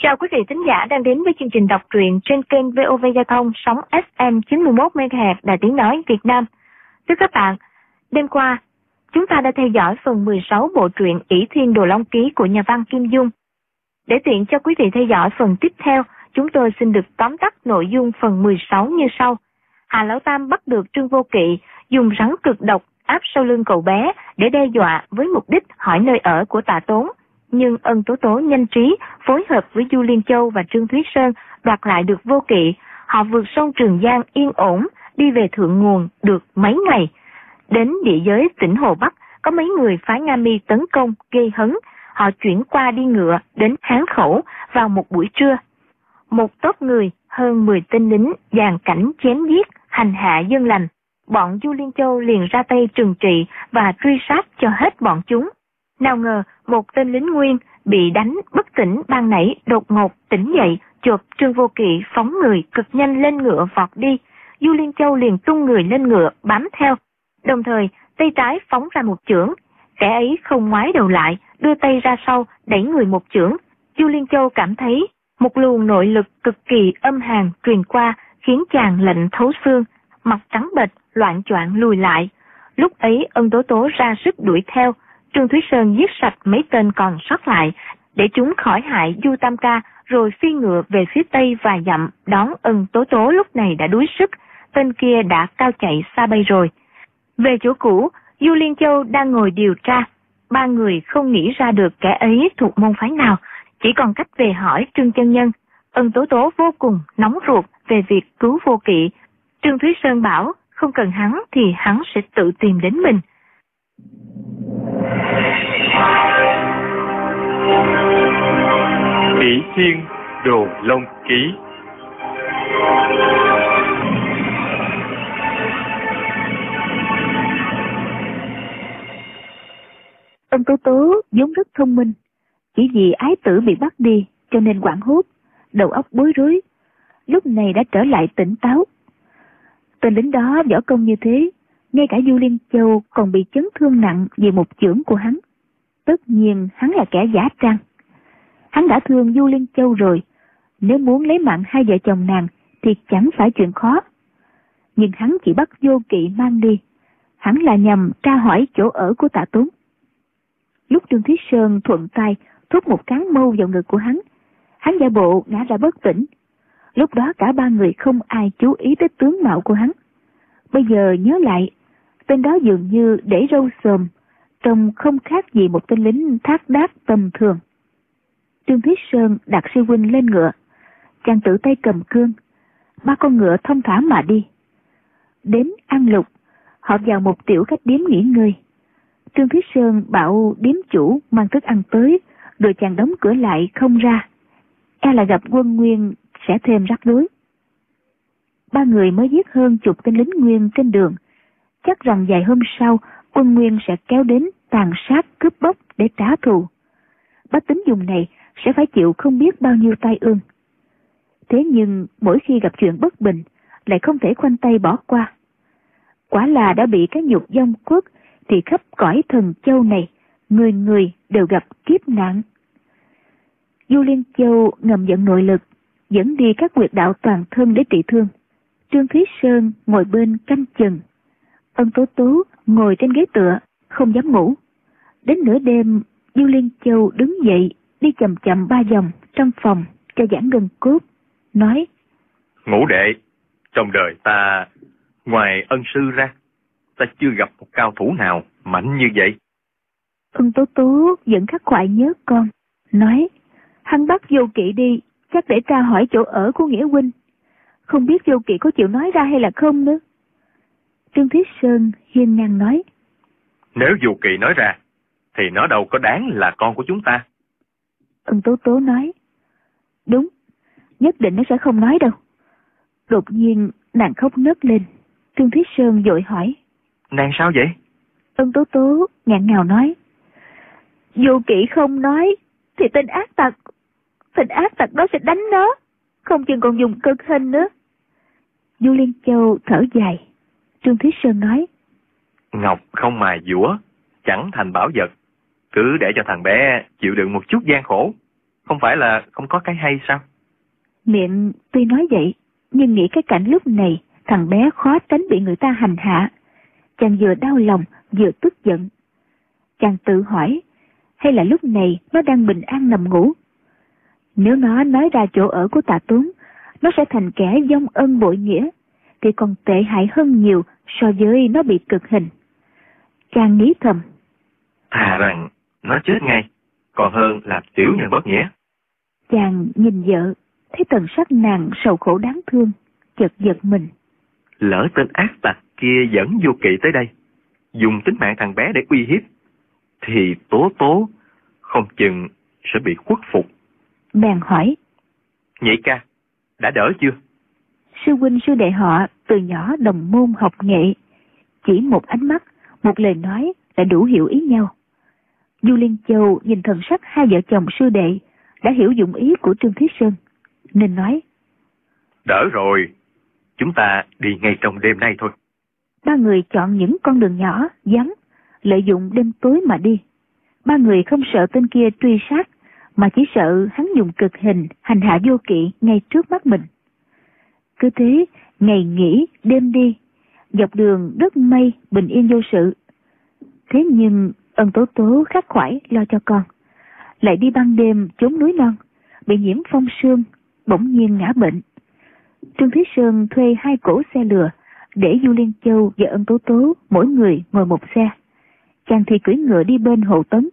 Chào quý vị thính giả đang đến với chương trình đọc truyện trên kênh VOV Giao thông sóng FM 91 MHz Đài Tiếng nói Việt Nam. Thưa các bạn, đêm qua chúng ta đã theo dõi phần 16 bộ truyện Ỷ Thiên Đồ Long Ký của nhà văn Kim Dung. Để tiện cho quý vị theo dõi phần tiếp theo, chúng tôi xin được tóm tắt nội dung phần 16 như sau. Hà Lão Tam bắt được Trương Vô Kỵ dùng rắn cực độc áp sau lưng cậu bé để đe dọa với mục đích hỏi nơi ở của Tạ Tốn. Nhưng Ân Tố Tố nhanh trí phối hợp với Du Liên Châu và Trương Thúy Sơn đoạt lại được Vô Kỵ. Họ vượt sông Trường Giang yên ổn đi về thượng nguồn được mấy ngày. Đến địa giới tỉnh Hồ Bắc, có mấy người phái Nga Mi tấn công gây hấn. Họ chuyển qua đi ngựa đến Hán Khẩu vào một buổi trưa. Một tốp người hơn 10 tên lính dàn cảnh chém giết hành hạ dân lành. Bọn Du Liên Châu liền ra tay trừng trị và truy sát cho hết bọn chúng. Nào ngờ một tên lính Nguyên bị đánh bất tỉnh ban nãy đột ngột tỉnh dậy, chộp Trương Vô Kỵ phóng người cực nhanh lên ngựa vọt đi. Du Liên Châu liền tung người lên ngựa bám theo, đồng thời tay trái phóng ra một chưởng. Kẻ ấy không ngoái đầu lại, đưa tay ra sau đẩy người một chưởng. Du Liên Châu cảm thấy một luồng nội lực cực kỳ âm hàn truyền qua, khiến chàng lạnh thấu xương, mặt trắng bệch, loạng choạng lùi lại. Lúc ấy Ân Tố Tố ra sức đuổi theo. Trương Thúy Sơn giết sạch mấy tên còn sót lại để chúng khỏi hại Du Tam Ca, rồi phi ngựa về phía tây vài dặm đón Ân Tố Tố. Lúc này đã đuối sức, tên kia đã cao chạy xa bay rồi. Về chỗ cũ, Du Liên Châu đang ngồi điều tra. Ba người không nghĩ ra được kẻ ấy thuộc môn phái nào, chỉ còn cách về hỏi Trương chân nhân. Ân Tố Tố vô cùng nóng ruột về việc cứu Vô Kỵ. Trương Thúy Sơn bảo không cần hắn thì hắn sẽ tự tìm đến mình. Ỷ Thiên Đồ Long Ký. Ân Tố Tố vốn rất thông minh, chỉ vì ái tử bị bắt đi cho nên hoảng hốt, đầu óc bối rối. Lúc này đã trở lại tỉnh táo. Tên lính đó võ công như thế, ngay cả Du Liên Châu còn bị chấn thương nặng vì một chưởng của hắn. Tất nhiên hắn là kẻ giả trang. Hắn đã thương Du Liên Châu rồi, nếu muốn lấy mạng hai vợ chồng nàng thì chẳng phải chuyện khó. Nhưng hắn chỉ bắt Vô Kỵ mang đi, hắn là nhằm tra hỏi chỗ ở của Tạ Tốn. Lúc Trương Thúy Sơn thuận tay thúc một cán mâu vào ngực của hắn giả bộ ngã ra bất tỉnh. Lúc đó cả ba người không ai chú ý tới tướng mạo của hắn. Bây giờ nhớ lại, tên đó dường như để râu xồm, trông không khác gì một tên lính thác đác tầm thường. Trương Thúy Sơn đặt sư huynh lên ngựa, chàng tự tay cầm cương, ba con ngựa thông thả mà đi. Đến An Lục, họ vào một tiểu khách điếm nghỉ ngơi. Trương Thúy Sơn bảo điếm chủ mang thức ăn tới, rồi chàng đóng cửa lại không ra, e là gặp quân Nguyên sẽ thêm rắc rối. Ba người mới giết hơn chục tên lính Nguyên trên đường, chắc rằng vài hôm sau quân Nguyên sẽ kéo đến tàn sát cướp bóc để trả thù. Bách tính vùng này sẽ phải chịu không biết bao nhiêu tai ương. Thế nhưng mỗi khi gặp chuyện bất bình lại không thể khoanh tay bỏ qua. Quả là đã bị cái nhục vong quốc thì khắp cõi Thần Châu này người người đều gặp kiếp nạn. Du Liên Châu ngầm vận nội lực dẫn đi các huyệt đạo toàn thân để trị thương. Trương Thúy Sơn ngồi bên canh chừng. Ân Tố Tố ngồi trên ghế tựa không dám ngủ. Đến nửa đêm, Du Liên Châu đứng dậy đi chậm chậm 3 vòng trong phòng cho giãn gân cốt, nói: Ngũ đệ, trong đời ta ngoài ân sư ra, ta chưa gặp một cao thủ nào mạnh như vậy. Ân Tố Tố vẫn khắc khoải nhớ con, nói: Hắn bắt Vô Kỵ đi chắc để tra hỏi chỗ ở của Nghĩa huynh, không biết Vô Kỵ có chịu nói ra hay là không nữa. Trương Thúy Sơn hiên ngang nói: Nếu Vô Kỵ nói ra thì nó đâu có đáng là con của chúng ta. Ân Tố Tố nói: Đúng, nhất định nó sẽ không nói đâu. Đột nhiên nàng khóc nấc lên. Trương Thúy Sơn vội hỏi: Nàng sao vậy? Ân Tố Tố ngạn ngào nói: Vô Kỵ không nói thì tên ác tặc đó sẽ đánh nó, không chừng còn dùng cực hình nữa. Du Liên Châu thở dài. Trương Thúy Sơn nói: Ngọc không mài dũa chẳng thành bảo vật, cứ để cho thằng bé chịu đựng một chút gian khổ, Không phải là không có cái hay sao? Miệng tuy nói vậy, nhưng nghĩ cái cảnh lúc này thằng bé khó tránh bị người ta hành hạ. Chàng vừa đau lòng vừa tức giận. Chàng tự hỏi, hay là lúc này nó đang bình an nằm ngủ? Nếu nó nói ra chỗ ở của Tạ Tốn, nó sẽ thành kẻ vong ân bội nghĩa, thì còn tệ hại hơn nhiều so với nó bị cực hình. Chàng nghĩ thầm, thà rằng nó chết ngay, còn hơn là tiểu nhân bất nghĩa. Chàng nhìn vợ, thấy thần sắc nàng sầu khổ đáng thương, chợt giật mình. Lỡ tên ác tặc kia dẫn Vô Kỵ tới đây, dùng tính mạng thằng bé để uy hiếp, thì Tố Tố không chừng sẽ bị khuất phục. Bèn hỏi, Nhị ca, đã đỡ chưa? Sư huynh sư đệ họ từ nhỏ đồng môn học nghệ, chỉ một ánh mắt, một lời nói đã đủ hiểu ý nhau. Du Liên Châu nhìn thần sắc hai vợ chồng sư đệ, đã hiểu dụng ý của Trương Thiết Sơn, nên nói, đỡ rồi, chúng ta đi ngay trong đêm nay thôi. Ba người chọn những con đường nhỏ, vắng, lợi dụng đêm tối mà đi. Ba người không sợ tên kia truy sát, mà chỉ sợ hắn dùng cực hình hành hạ Vô Kỵ ngay trước mắt mình. Cứ thế, ngày nghỉ, đêm đi, dọc đường rất may, bình yên vô sự. Thế nhưng Ân Tố Tố khắc khoải lo cho con, lại đi ban đêm trốn núi non, bị nhiễm phong sương, bỗng nhiên ngã bệnh. Trương Thiết Sơn thuê 2 cỗ xe lừa để Du Liên Châu và Ân Tố Tố mỗi người ngồi một xe. Chàng thì cưỡi ngựa đi bên Hồ Tấn.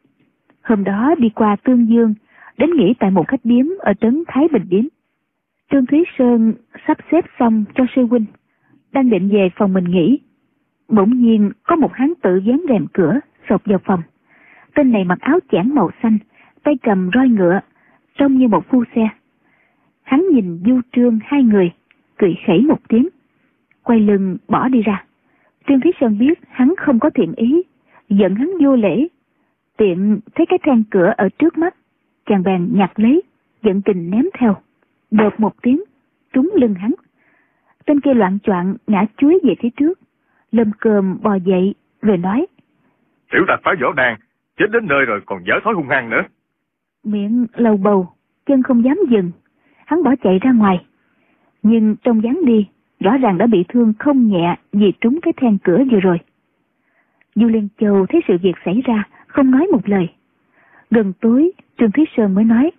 Hôm đó đi qua Tương Dương, đến nghỉ tại một khách điếm ở trấn Thái Bình Điếm. Trương Thiết Sơn sắp xếp xong cho sư huynh, đang định về phòng mình nghỉ. Bỗng nhiên có một hán tử dán rèm cửa xộc vào phòng. Tên này mặc áo chẽn màu xanh, tay cầm roi ngựa, trông như một phu xe. Hắn nhìn Du Trương hai người, cười khẩy một tiếng, quay lưng bỏ đi ra. Trương Thiết Sơn biết hắn không có thiện ý, giận hắn vô lễ. Tiện thấy cái then cửa ở trước mắt, chàng bèn nhặt lấy, giận tình ném theo. Đột một tiếng, trúng lưng hắn. Tên kia loạng choạng ngã chuối về phía trước, lơm cơm bò dậy rồi nói, tiểu tặc phá võ đàn, chết đến nơi rồi còn dở thói hung hăng nữa. Miệng lầu bầu, chân không dám dừng, hắn bỏ chạy ra ngoài. Nhưng trong dáng đi, rõ ràng đã bị thương không nhẹ vì trúng cái then cửa vừa rồi. Du Liên Châu thấy sự việc xảy ra, không nói một lời. Gần tối, Trương Thiết Sơn mới nói,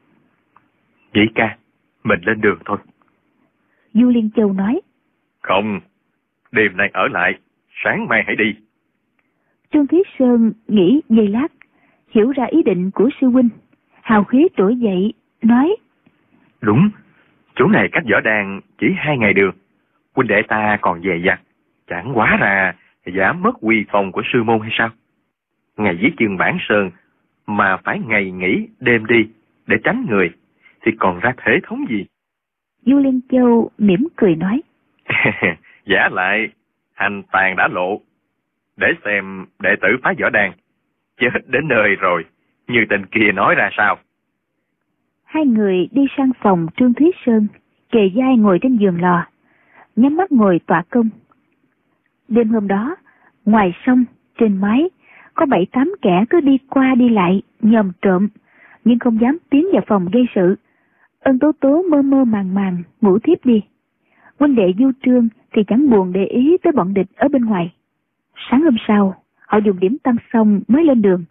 Nhị ca, mình lên đường thôi. Du Liên Châu nói, không, đêm nay ở lại, sáng mai hãy đi. Trương Thiết Sơn nghĩ giây lát, hiểu ra ý định của sư huynh, hào khí trỗi dậy, nói, đúng, chỗ này cách võ đàn chỉ 2 ngày đường, huynh đệ ta còn dè dặt, chẳng quá là giảm mất uy phong của sư môn hay sao? Ngày dưới chân Bản Sơn mà phải ngày nghỉ đêm đi để tránh người, thì còn ra thể thống gì? Du Liên Châu mỉm cười nói, giả lại hành tàn đã lộ, để xem đệ tử phá võ đàn chết đến nơi rồi như tên kia nói ra sao. Hai người đi sang phòng Trương Thiết Sơn, kề vai ngồi trên giường lò, nhắm mắt ngồi tọa công. Đêm hôm đó, ngoài sông, trên mái, có 7-8 kẻ cứ đi qua đi lại, nhòm trộm, nhưng không dám tiến vào phòng gây sự. Ân Tố Tố mơ mơ màng màng, ngủ thiếp đi. Huynh đệ Du Trương thì chẳng buồn để ý tới bọn địch ở bên ngoài. Sáng hôm sau, họ dùng điểm tâm xong mới lên đường.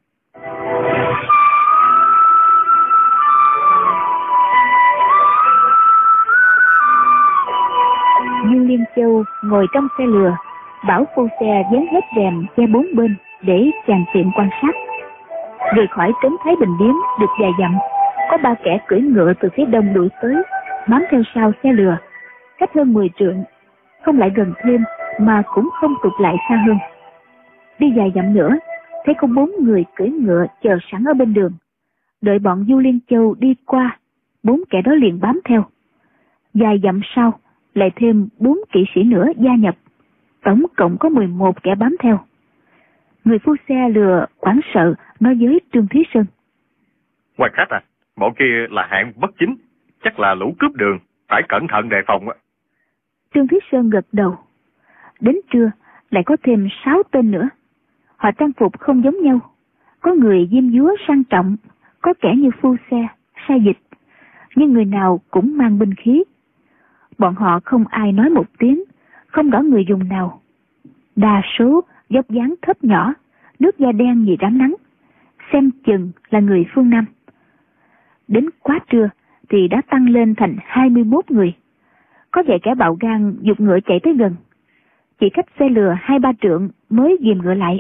Dương Liên Châu ngồi trong xe lừa, bảo phu xe dán hết rèm che 4 bên để chàng tiện quan sát. Rời khỏi trấn Thái Bình Điếm được vài dặm, có 3 kẻ cưỡi ngựa từ phía đông đuổi tới, bám theo sau xe lừa, cách hơn 10 trượng, không lại gần thêm mà cũng không tụt lại xa hơn. Đi vài dặm nữa, thấy có 4 người cưỡi ngựa chờ sẵn ở bên đường. Đợi bọn Du Liên Châu đi qua, 4 kẻ đó liền bám theo. Vài dặm sau, lại thêm 4 kỵ sĩ nữa gia nhập, tổng cộng có 11 kẻ bám theo. Người phu xe lừa hoảng sợ nói với Trương Thiết Sơn, Quan khách à, bọn kia là hạng bất chính, chắc là lũ cướp đường, phải cẩn thận đề phòng á. Trương Thiết Sơn gật đầu. Đến trưa lại có thêm 6 tên nữa. Họ trang phục không giống nhau, có người diêm dúa sang trọng, có kẻ như phu xe, sai dịch, nhưng người nào cũng mang binh khí. Bọn họ không ai nói một tiếng, không rõ người dùng nào. Đa số dốc dáng thấp nhỏ, nước da đen vì rám nắng, xem chừng là người phương Nam. Đến quá trưa thì đã tăng lên thành 21 người. Có vài kẻ bạo gan giục ngựa chạy tới gần, chỉ cách xe lừa 2-3 trượng mới ghìm ngựa lại.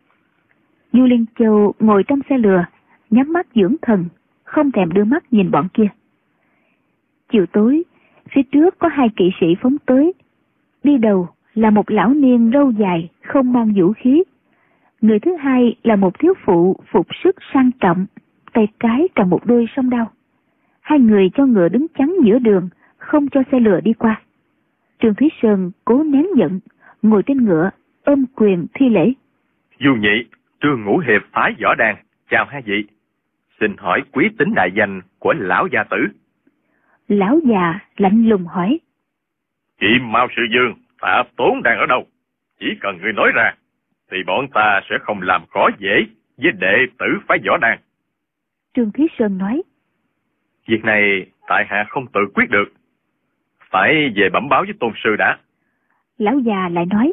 Du Liên Châu ngồi trong xe lừa, nhắm mắt dưỡng thần, không thèm đưa mắt nhìn bọn kia. Chiều tối, phía trước có 2 kỵ sĩ phóng tới. Đi đầu là một lão niên râu dài, không mang vũ khí. Người thứ hai là một thiếu phụ phục sức sang trọng, tay trái cầm một đôi song đao. 2 người cho ngựa đứng chắn giữa đường, không cho xe lừa đi qua. Trương Thúy Sơn cố nén giận, ngồi trên ngựa, ôm quyền thi lễ. Du Nhị, Trương Ngũ Hiệp phái Võ Đàn, chào hai vị. Xin hỏi quý tính đại danh của lão gia tử. Lão già lạnh lùng hỏi. Kim Mao Sư Dương, Tạ Tốn đang ở đâu? Chỉ cần ngươi nói ra, thì bọn ta sẽ không làm khó dễ với đệ tử phái Võ Đàn. Trương Thúy Sơn nói. Việc này tại hạ không tự quyết được, phải về bẩm báo với tôn sư đã. Lão già lại nói.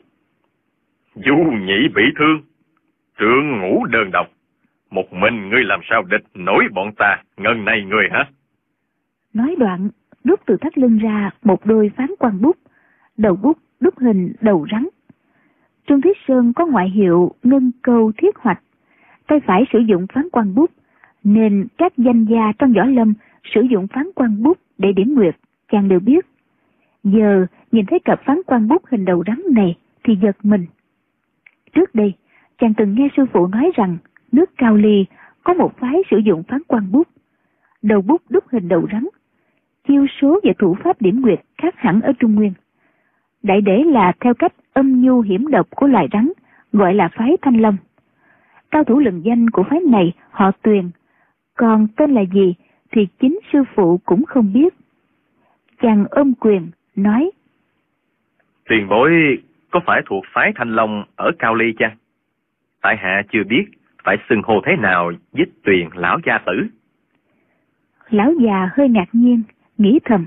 Du Nhị bị thương, Trương Ngũ đơn độc, một mình ngươi làm sao địch nổi bọn ta ngần này người hả? Nói đoạn, rút từ thắt lưng ra một đôi phán quan bút, đầu bút đúc hình đầu rắn. Trương Thúy Sơn có ngoại hiệu ngân câu thiết hoạch, tay phải sử dụng phán quan bút, nên các danh gia trong võ lâm sử dụng phán quan bút để điểm nguyệt, chàng đều biết. Giờ nhìn thấy cặp phán quan bút hình đầu rắn này thì giật mình. Trước đây, chàng từng nghe sư phụ nói rằng nước Cao Ly có một phái sử dụng phán quan bút, đầu bút đúc hình đầu rắn. Chiêu số và thủ pháp điểm nguyệt khác hẳn ở Trung Nguyên. Đại để là theo cách âm nhu hiểm độc của loài rắn, gọi là phái Thanh Long. Cao thủ lừng danh của phái này họ Tuyền, còn tên là gì thì chính sư phụ cũng không biết. Chàng ôm quyền nói. Tiền bối có phải thuộc phái Thanh Long ở Cao Ly chăng? Tại hạ chưa biết phải xưng hô thế nào với Tuyền lão gia tử. Lão già hơi ngạc nhiên, nghĩ thầm.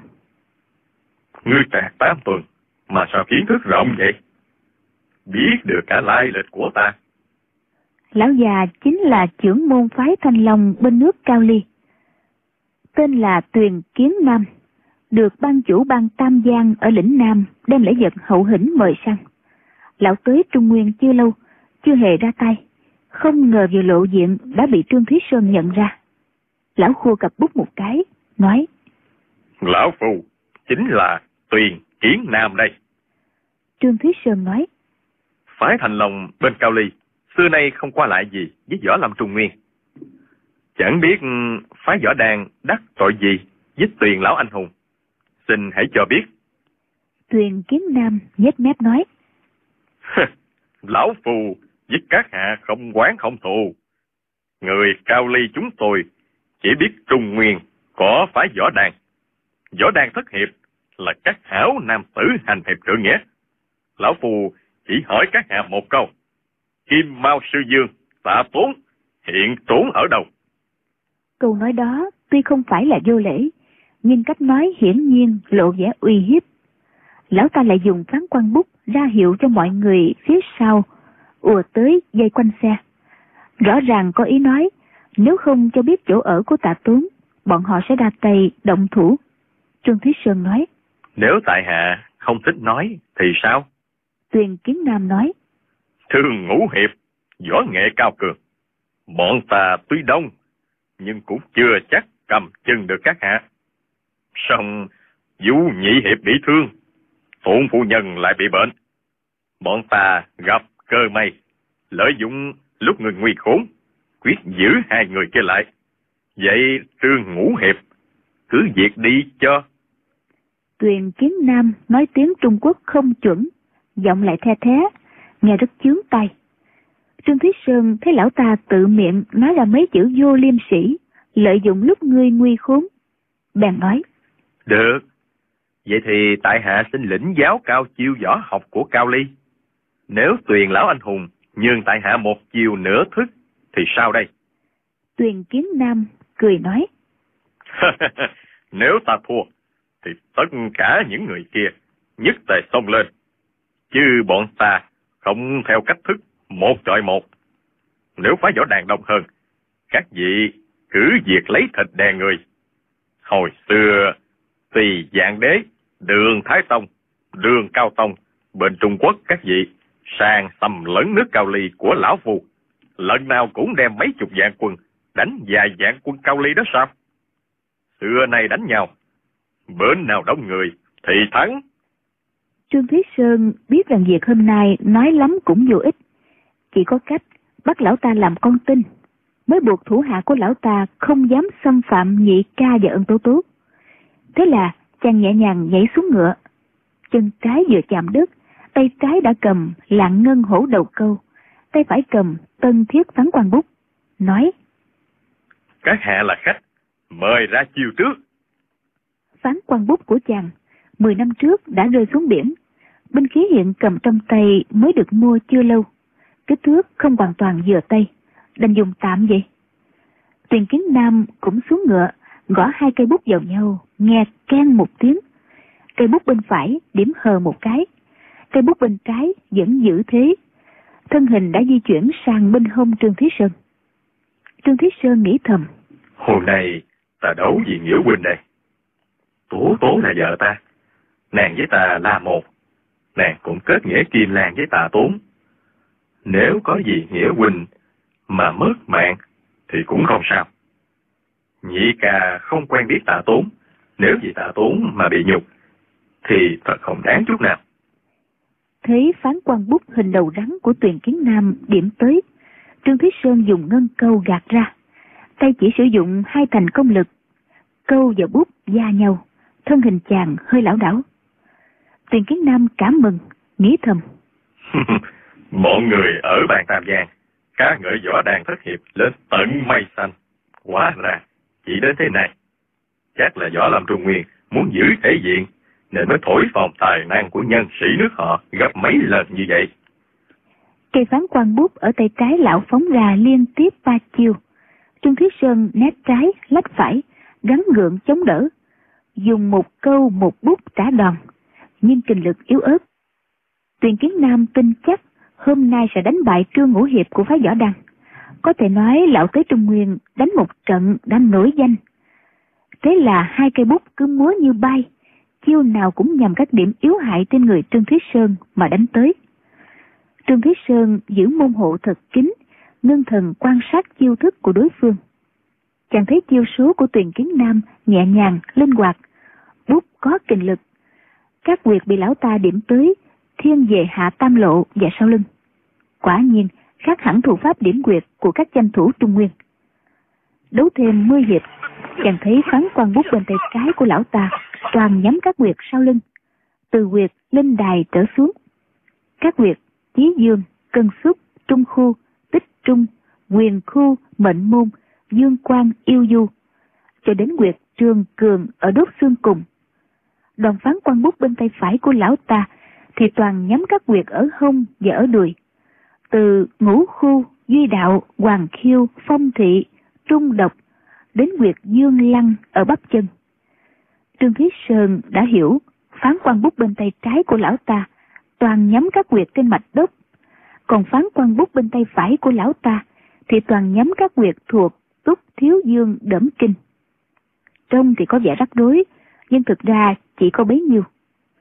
Ngươi trạc 8 tuần mà sao kiến thức rộng vậy? Biết được cả lai lịch của ta. Lão già chính là trưởng môn phái Thanh Long bên nước Cao Ly. Tên là Tuyền Kiến Nam, được ban chủ ban Tam Giang ở lĩnh Nam đem lễ vật hậu hĩnh mời sang. Lão tới Trung Nguyên chưa lâu, chưa hề ra tay, không ngờ vừa lộ diện đã bị Trương Thúy Sơn nhận ra. Lão khua cặp bút một cái, nói. Lão Phu chính là Tuyền Kiến Nam đây. Trương Thúy Sơn nói. Phái Thanh Long bên Cao Ly xưa nay không qua lại gì với võ lâm Trung Nguyên. Chẳng biết phái Võ Đàn đắc tội gì với Tuyền lão anh hùng, xin hãy cho biết. Tuyền Kiến Nam nhếch mép nói. Lão Phu với các hạ không oán không thù. Người Cao Ly chúng tôi chỉ biết Trung Nguyên có phái Võ Đàn. Võ Đàn thất hiệp là các hảo nam tử hành hiệp trượng nghĩa. Lão Phu chỉ hỏi các hạ một câu. Kim Mao Sư Dương, Tạ Tốn hiện trốn ở đâu? Câu nói đó tuy không phải là vô lễ, nhưng cách nói hiển nhiên lộ vẻ uy hiếp. Lão ta lại dùng phán quan bút ra hiệu cho mọi người phía sau ùa tới dây quanh xe. Rõ ràng có ý nói, nếu không cho biết chỗ ở của Tạ Tốn, bọn họ sẽ ra tay động thủ. Trương Thúy Sơn nói. Nếu tại hạ không thích nói thì sao? Tuyền Kiến Nam nói. Trương Ngũ Hiệp, võ nghệ cao cường. Bọn ta tuy đông, nhưng cũng chưa chắc cầm chân được các hạ. Song Du Nhị Hiệp bị thương, Phụng phu nhân lại bị bệnh. Bọn ta gặp cơ may, lợi dụng lúc người nguy khốn, quyết giữ 2 người kia lại. Vậy Trương Ngũ Hiệp, cứ việc đi cho. Tuyền Kiến Nam nói tiếng Trung Quốc không chuẩn, giọng lại the thé, nghe rất chướng tai. Trương Thúy Sơn thấy lão ta tự miệng nói ra mấy chữ vô liêm sỉ, lợi dụng lúc ngươi nguy khốn. Bèn nói. Được, vậy thì tại hạ xin lĩnh giáo cao chiêu võ học của Cao Ly. Nếu Tuyền lão anh hùng nhường tại hạ một chiều nửa thức thì sao đây? Tuyền Kiến Nam cười nói. Nếu ta thua, thì tất cả những người kia nhất tề xông lên. Chứ bọn ta không theo cách thức một chọi một. Nếu phái võ đàn đông hơn, các vị cứ việc lấy thịt đè người. Hồi xưa, Tùy Dạng Đế, Đường Thái Tông, Đường Cao Tông, bên Trung Quốc các vị sang xâm lấn nước Cao Ly của lão Phu, lần nào cũng đem mấy chục vạn quân đánh vài vạn quân Cao Ly đó sao? Xưa nay đánh nhau, bên nào đông người thì thắng. Trương Thúy Sơn biết rằng việc hôm nay nói lắm cũng vô ích, chỉ có cách bắt lão ta làm con tin, mới buộc thủ hạ của lão ta không dám xâm phạm Nhị Ca và Ân Tố Tố. Thế là chàng nhẹ nhàng nhảy xuống ngựa, chân trái vừa chạm đất, tay trái đã cầm Lạng Ngân Hổ Đầu Câu, tay phải cầm Tân Thiết Phán Quan Bút, nói: Các hạ là khách, mời ra chiêu trước. Phán Quan Bút của chàng 10 năm trước đã rơi xuống biển, binh khí hiện cầm trong tay mới được mua chưa lâu, kích thước không hoàn toàn vừa tay, đành dùng tạm vậy. Tuyền Kiến Nam cũng xuống ngựa, gõ 2 cây bút vào nhau, nghe keng một tiếng. Cây bút bên phải điểm hờ một cái, cây bút bên trái vẫn giữ thế. Thân hình đã di chuyển sang bên hông Trương Thúy Sơn. Trương Thúy Sơn nghĩ thầm: Hôm nay ta đấu vì Nghĩa huynh đây. Tố Tố là vợ ta, nàng với ta là một, nàng cũng kết nghĩa Kim Lan với Tạ Tốn. Nếu có gì Nghĩa huynh mà mất mạng thì cũng không sao. Nhị Ca không quen biết Tạ Tốn, nếu vì Tạ Tốn mà bị nhục thì thật không đáng chút nào. Thấy Phán Quan Bút hình đầu rắn của Tuyền Kiến Nam điểm tới, Trương Thúy Sơn dùng ngân câu gạt ra, tay chỉ sử dụng 2 thành công lực, câu và bút va nhau, thân hình chàng hơi lảo đảo. Tuyền Kiến Nam cảm mừng, nghĩ thầm: Mọi người ở bàn Tam Giang ca ngợi võ đàn thất hiệp lên tận mây xanh, hóa ra chỉ đến thế này. Chắc là Võ Lâm Trung Nguyên muốn giữ thể diện nên mới thổi phồng tài năng của nhân sĩ nước họ gấp mấy lần như vậy. Cây Phán Quan Bút ở tay trái lão phóng ra liên tiếp 3 chiêu. Trương Thúy Sơn né trái lách phải, gắng gượng chống đỡ, dùng một câu một bút trả đòn, nhưng kình lực yếu ớt. Tuyền Kiến Nam tin chắc hôm nay sẽ đánh bại Trương Ngũ Hiệp của phái Võ Đăng. Có thể nói lão tới Trung Nguyên đánh một trận đã nổi danh. Thế là 2 cây bút cứ múa như bay, chiêu nào cũng nhằm các điểm yếu hại trên người Trương Thúy Sơn mà đánh tới. Trương Thúy Sơn giữ môn hộ thật kín, ngưng thần quan sát chiêu thức của đối phương. Chàng thấy chiêu số của Tuyền Kiến Nam nhẹ nhàng, linh hoạt, bút có kình lực. Các huyệt bị lão ta điểm tới thiên về hạ tam lộ và sau lưng. Quả nhiên khác hẳn thủ pháp điểm huyệt của các danh thủ Trung Nguyên. Đấu thêm 10 hiệp, chàng thấy Phán Quan Bút bên tay trái của lão ta toàn nhắm các huyệt sau lưng, từ huyệt lên đài trở xuống. Các huyệt Chí Dương, Cân Xúc, Trung Khu, Tích Trung, Quyền Khu, Mệnh Môn, Dương Quan, Yêu Du, cho đến huyệt Trường Cường ở đốt xương cùng. Đòn Phán Quan Bút bên tay phải của lão ta thì toàn nhắm các huyệt ở hông và ở đùi, từ Ngũ Khu, Duy Đạo, Hoàng Khiêu, Phong Thị, Trung Độc đến huyệt Dương Lăng ở bắp chân. Trương Thúy Sơn đã hiểu Phán Quan Bút bên tay trái của lão ta toàn nhắm các huyệt trên mạch đốc, còn Phán Quan Bút bên tay phải của lão ta thì toàn nhắm các huyệt thuộc Túc Thiếu Dương Đỡm Kinh. Trông thì có vẻ rắc rối, nhưng thực ra chỉ có bấy nhiêu.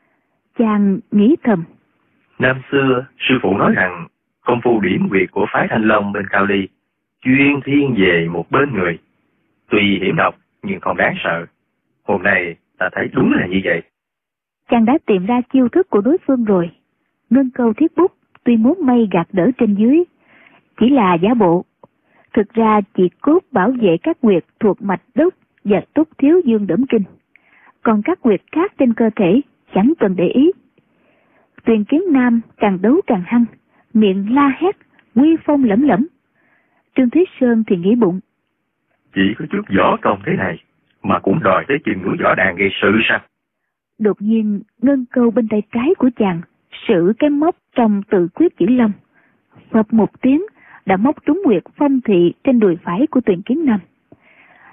Chàng nghĩ thầm: Năm xưa sư phụ nói rằng công phu điểm huyệt của phái Thanh Long bên Cao Ly chuyên thiên về một bên người, tuy hiểm độc nhưng không đáng sợ. Hôm nay ta thấy đúng là như vậy. Chàng đã tìm ra chiêu thức của đối phương rồi. Ngân câu thiết bút tuy muốn mây gạt đỡ trên dưới, chỉ là giả bộ. Thực ra chỉ cốt bảo vệ các huyệt thuộc mạch đốc và Túc Thiếu Dương Đỡm Kinh, còn các huyệt khác trên cơ thể chẳng cần để ý. Tuyền Kiến Nam càng đấu càng hăng, miệng la hét, uy phong lẫm lẫm. Trương Thúy Sơn thì nghĩ bụng: Chỉ có chút võ công thế này mà cũng đòi tới chìm ngưỡng võ đàn gây sự sao? Đột nhiên ngân câu bên tay trái của chàng sử cái móc trong Tự Quyết Chữ Long, phập một tiếng đã móc trúng huyệt Phong Thị trên đùi phải của Tuyền Kiến Nam.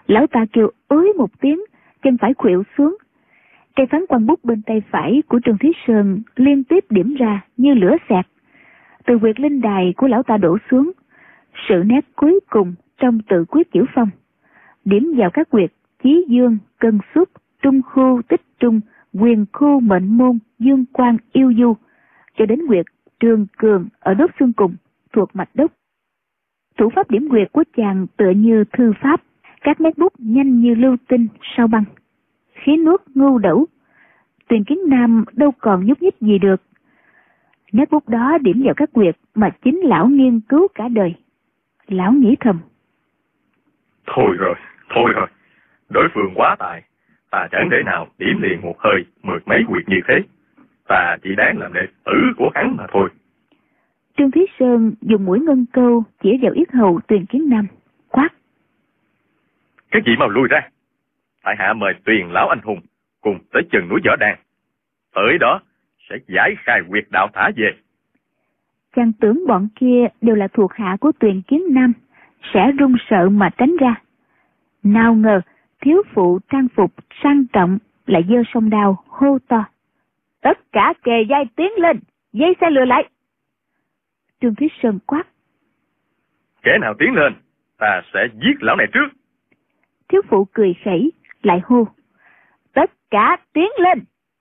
Lão ta kêu ối một tiếng, chân phải khuỵu xuống. Cây phán quan bút bên tay phải của Trương Thí Sơn liên tiếp điểm ra như lửa xẹt. Từ huyệt linh đài của lão ta đổ xuống. Sự nét cuối cùng trong tự quyết Chiểu Phong, điểm vào các huyệt Chí Dương, Cân Xuất, Trung Khu, Tích Trung, Quyền Khu, Mệnh Môn, Dương Quan, Yêu Du, cho đến huyệt Trường Cường ở đốt xương cùng thuộc mạch đốc. Thủ pháp điểm huyệt của chàng tựa như thư pháp, các nét bút nhanh như lưu tinh sao băng, khí nuốt ngưu đẩu. Tuyền Kiến Nam đâu còn nhúc nhích gì được. Nét bút đó điểm vào các huyệt mà chính lão nghiên cứu cả đời. Lão nghĩ thầm: Thôi rồi, đối phương quá tài, ta chẳng thể nào điểm liền một hơi 10 mấy huyệt như thế. Ta chỉ đáng làm đệ tử của hắn mà thôi. Trương Thí Sơn dùng mũi ngân câu chỉ vào yết hầu Tuyền Kiến Nam, quát: Cái gì mau lui ra. Tại hạ mời Tuyền lão anh hùng cùng tới chân núi Võ Đàn. Tới đó sẽ giải khai huyệt đạo thả về. Chàng tưởng bọn kia đều là thuộc hạ của Tuyền Kiến Nam, sẽ run sợ mà tránh ra. Nào ngờ thiếu phụ trang phục sang trọng lại giơ song đao hô to: Tất cả kề vai tiến lên, dây xe lừa lại. Trương Thí Sơn quát: Kẻ nào tiến lên, ta sẽ giết lão này trước. Thiếu phụ cười khẩy lại hô: Tất cả tiến lên.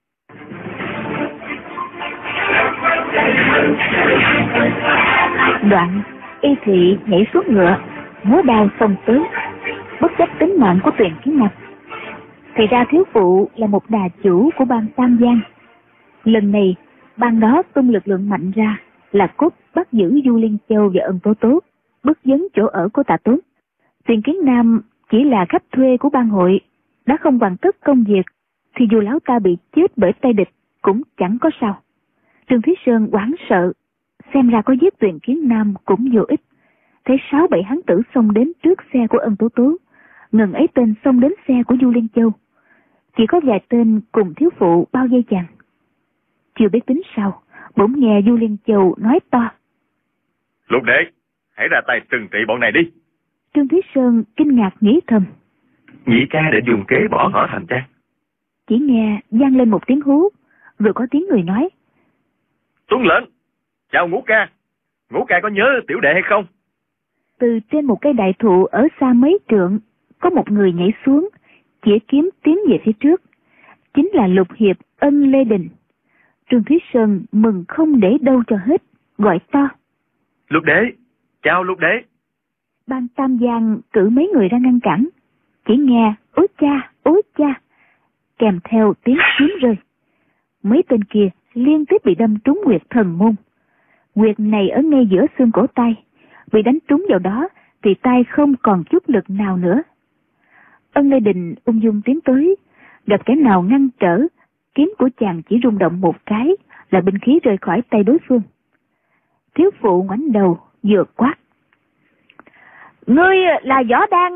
Đoạn Y Thị nhảy xuống ngựa, múa đao xông tới, bất chấp tính mạng của Tuyền Kiến Nam. Thì ra thiếu phụ là một đà chủ của bang Tam Giang. Lần này bang đó tung lực lượng mạnh ra là cốt bắt giữ Du Liên Châu và Ân Tố Tố, bức vấn chỗ ở của Tạ Tốn. Tuyền Kiến Nam chỉ là khách thuê của bang hội, đã không hoàn tất công việc thì dù lão ta bị chết bởi tay địch cũng chẳng có sao. Trương Thí Sơn hoảng sợ, xem ra có giết Tuyền Kiến Nam cũng vô ích. Thấy 6-7 hán tử xông đến trước xe của Ân Tố Tố, ngần ấy tên xông đến xe của Du Liên Châu. Chỉ có vài tên cùng thiếu phụ bao vây chàng. Chưa biết tính sao, bỗng nghe Du Liên Châu nói to: Lục đệ, hãy ra tay trừng trị bọn này đi. Trương Thí Sơn kinh ngạc nghĩ thầm: Nhị ca để dùng kế bỏ họ thành trang. Chỉ nghe vang lên một tiếng hú, rồi có tiếng người nói: Tuân lệnh, chào Ngũ ca. Ngũ ca có nhớ tiểu đệ hay không? Từ trên một cây đại thụ ở xa mấy trượng, có một người nhảy xuống, chĩa kiếm tiến về phía trước. Chính là Lục Hiệp Ân Lê Đình. Trương Thí Sơn mừng không để đâu cho hết, gọi to: Lục đệ, chào Lục đệ. Ban Tam Giang cử mấy người ra ngăn cản. Chỉ nghe ối cha, kèm theo tiếng kiếm rơi. Mấy tên kia liên tiếp bị đâm trúng huyệt thần môn. Huyệt này ở ngay giữa xương cổ tay, bị đánh trúng vào đó thì tay không còn chút lực nào nữa. Ân Lê Đình ung dung tiến tới, gặp kẻ nào ngăn trở, kiếm của chàng chỉ rung động một cái là binh khí rơi khỏi tay đối phương. Thiếu phụ ngoảnh đầu vừa quát: Ngươi là Võ Đan.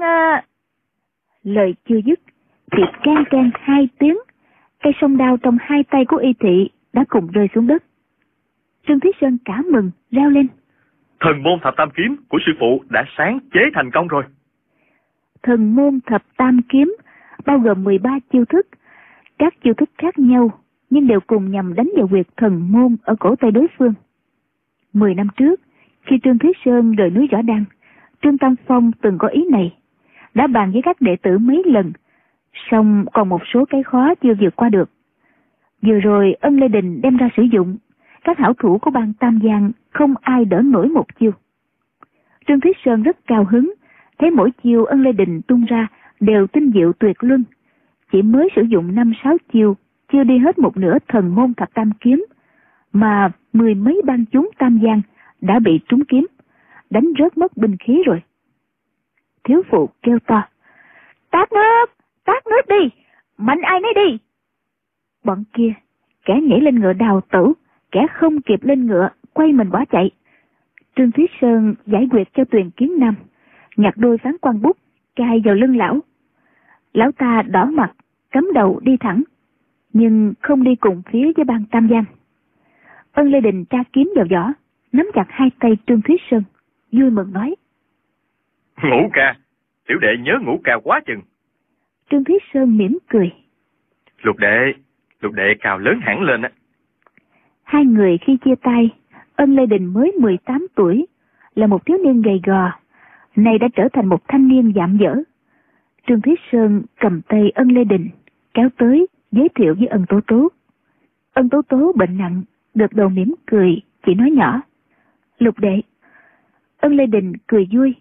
Lời chưa dứt thì can can 2 tiếng, cây song đao trong 2 tay của Y Thị đã cùng rơi xuống đất. Trương Thí Sơn cả mừng reo lên: Thần môn thập tam kiếm của sư phụ đã sáng chế thành công rồi. Thần môn thập tam kiếm bao gồm 13 chiêu thức, các chiêu thức khác nhau nhưng đều cùng nhằm đánh vào huyệt thần môn ở cổ tay đối phương. 10 năm trước, khi Trương Thí Sơn rời núi Võ Đăng, Trương Tam Phong từng có ý này, đã bàn với các đệ tử mấy lần, song còn một số cái khó chưa vượt qua được. Vừa rồi Ân Lê Đình đem ra sử dụng, các hảo thủ của bang Tam Giang không ai đỡ nổi một chiêu. Trương Thí Sơn rất cao hứng, thấy mỗi chiêu Ân Lê Đình tung ra đều tinh diệu tuyệt luân. Chỉ mới sử dụng 5-6 chiêu, chưa đi hết một nửa thần môn thập tam kiếm, mà 10 mấy bang chúng Tam Giang đã bị trúng kiếm, đánh rớt mất binh khí rồi. Thiếu phụ kêu to: Tát nước đi, mạnh ai nấy đi. Bọn kia, kẻ nhảy lên ngựa đào tẩu, kẻ không kịp lên ngựa quay mình bỏ chạy. Trương Thí Sơn giải quyết cho Tuyền Kiến Nam, nhặt đôi phán quan bút cài vào lưng lão. Lão ta đỏ mặt, cắm đầu đi thẳng, nhưng không đi cùng phía với bang Tam Giang. Ân Lê Đình tra kiếm vào vỏ, nắm chặt 2 tay Trương Thí Sơn, vui mừng nói: Ngũ ca, tiểu đệ nhớ Ngũ Ca quá chừng. Trương Thiết Sơn mỉm cười. Lục đệ cao lớn hẳn lên á. Hai người khi chia tay, Ân Lê Đình mới 18 tuổi, là một thiếu niên gầy gò, nay đã trở thành một thanh niên dạm dở. Trương Thiết Sơn cầm tay Ân Lê Đình, kéo tới, giới thiệu với Ân Tố Tố. Ân Tố Tố bệnh nặng, gật đầu mỉm cười, chỉ nói nhỏ: Lục đệ. Ân Lê Đình cười vui.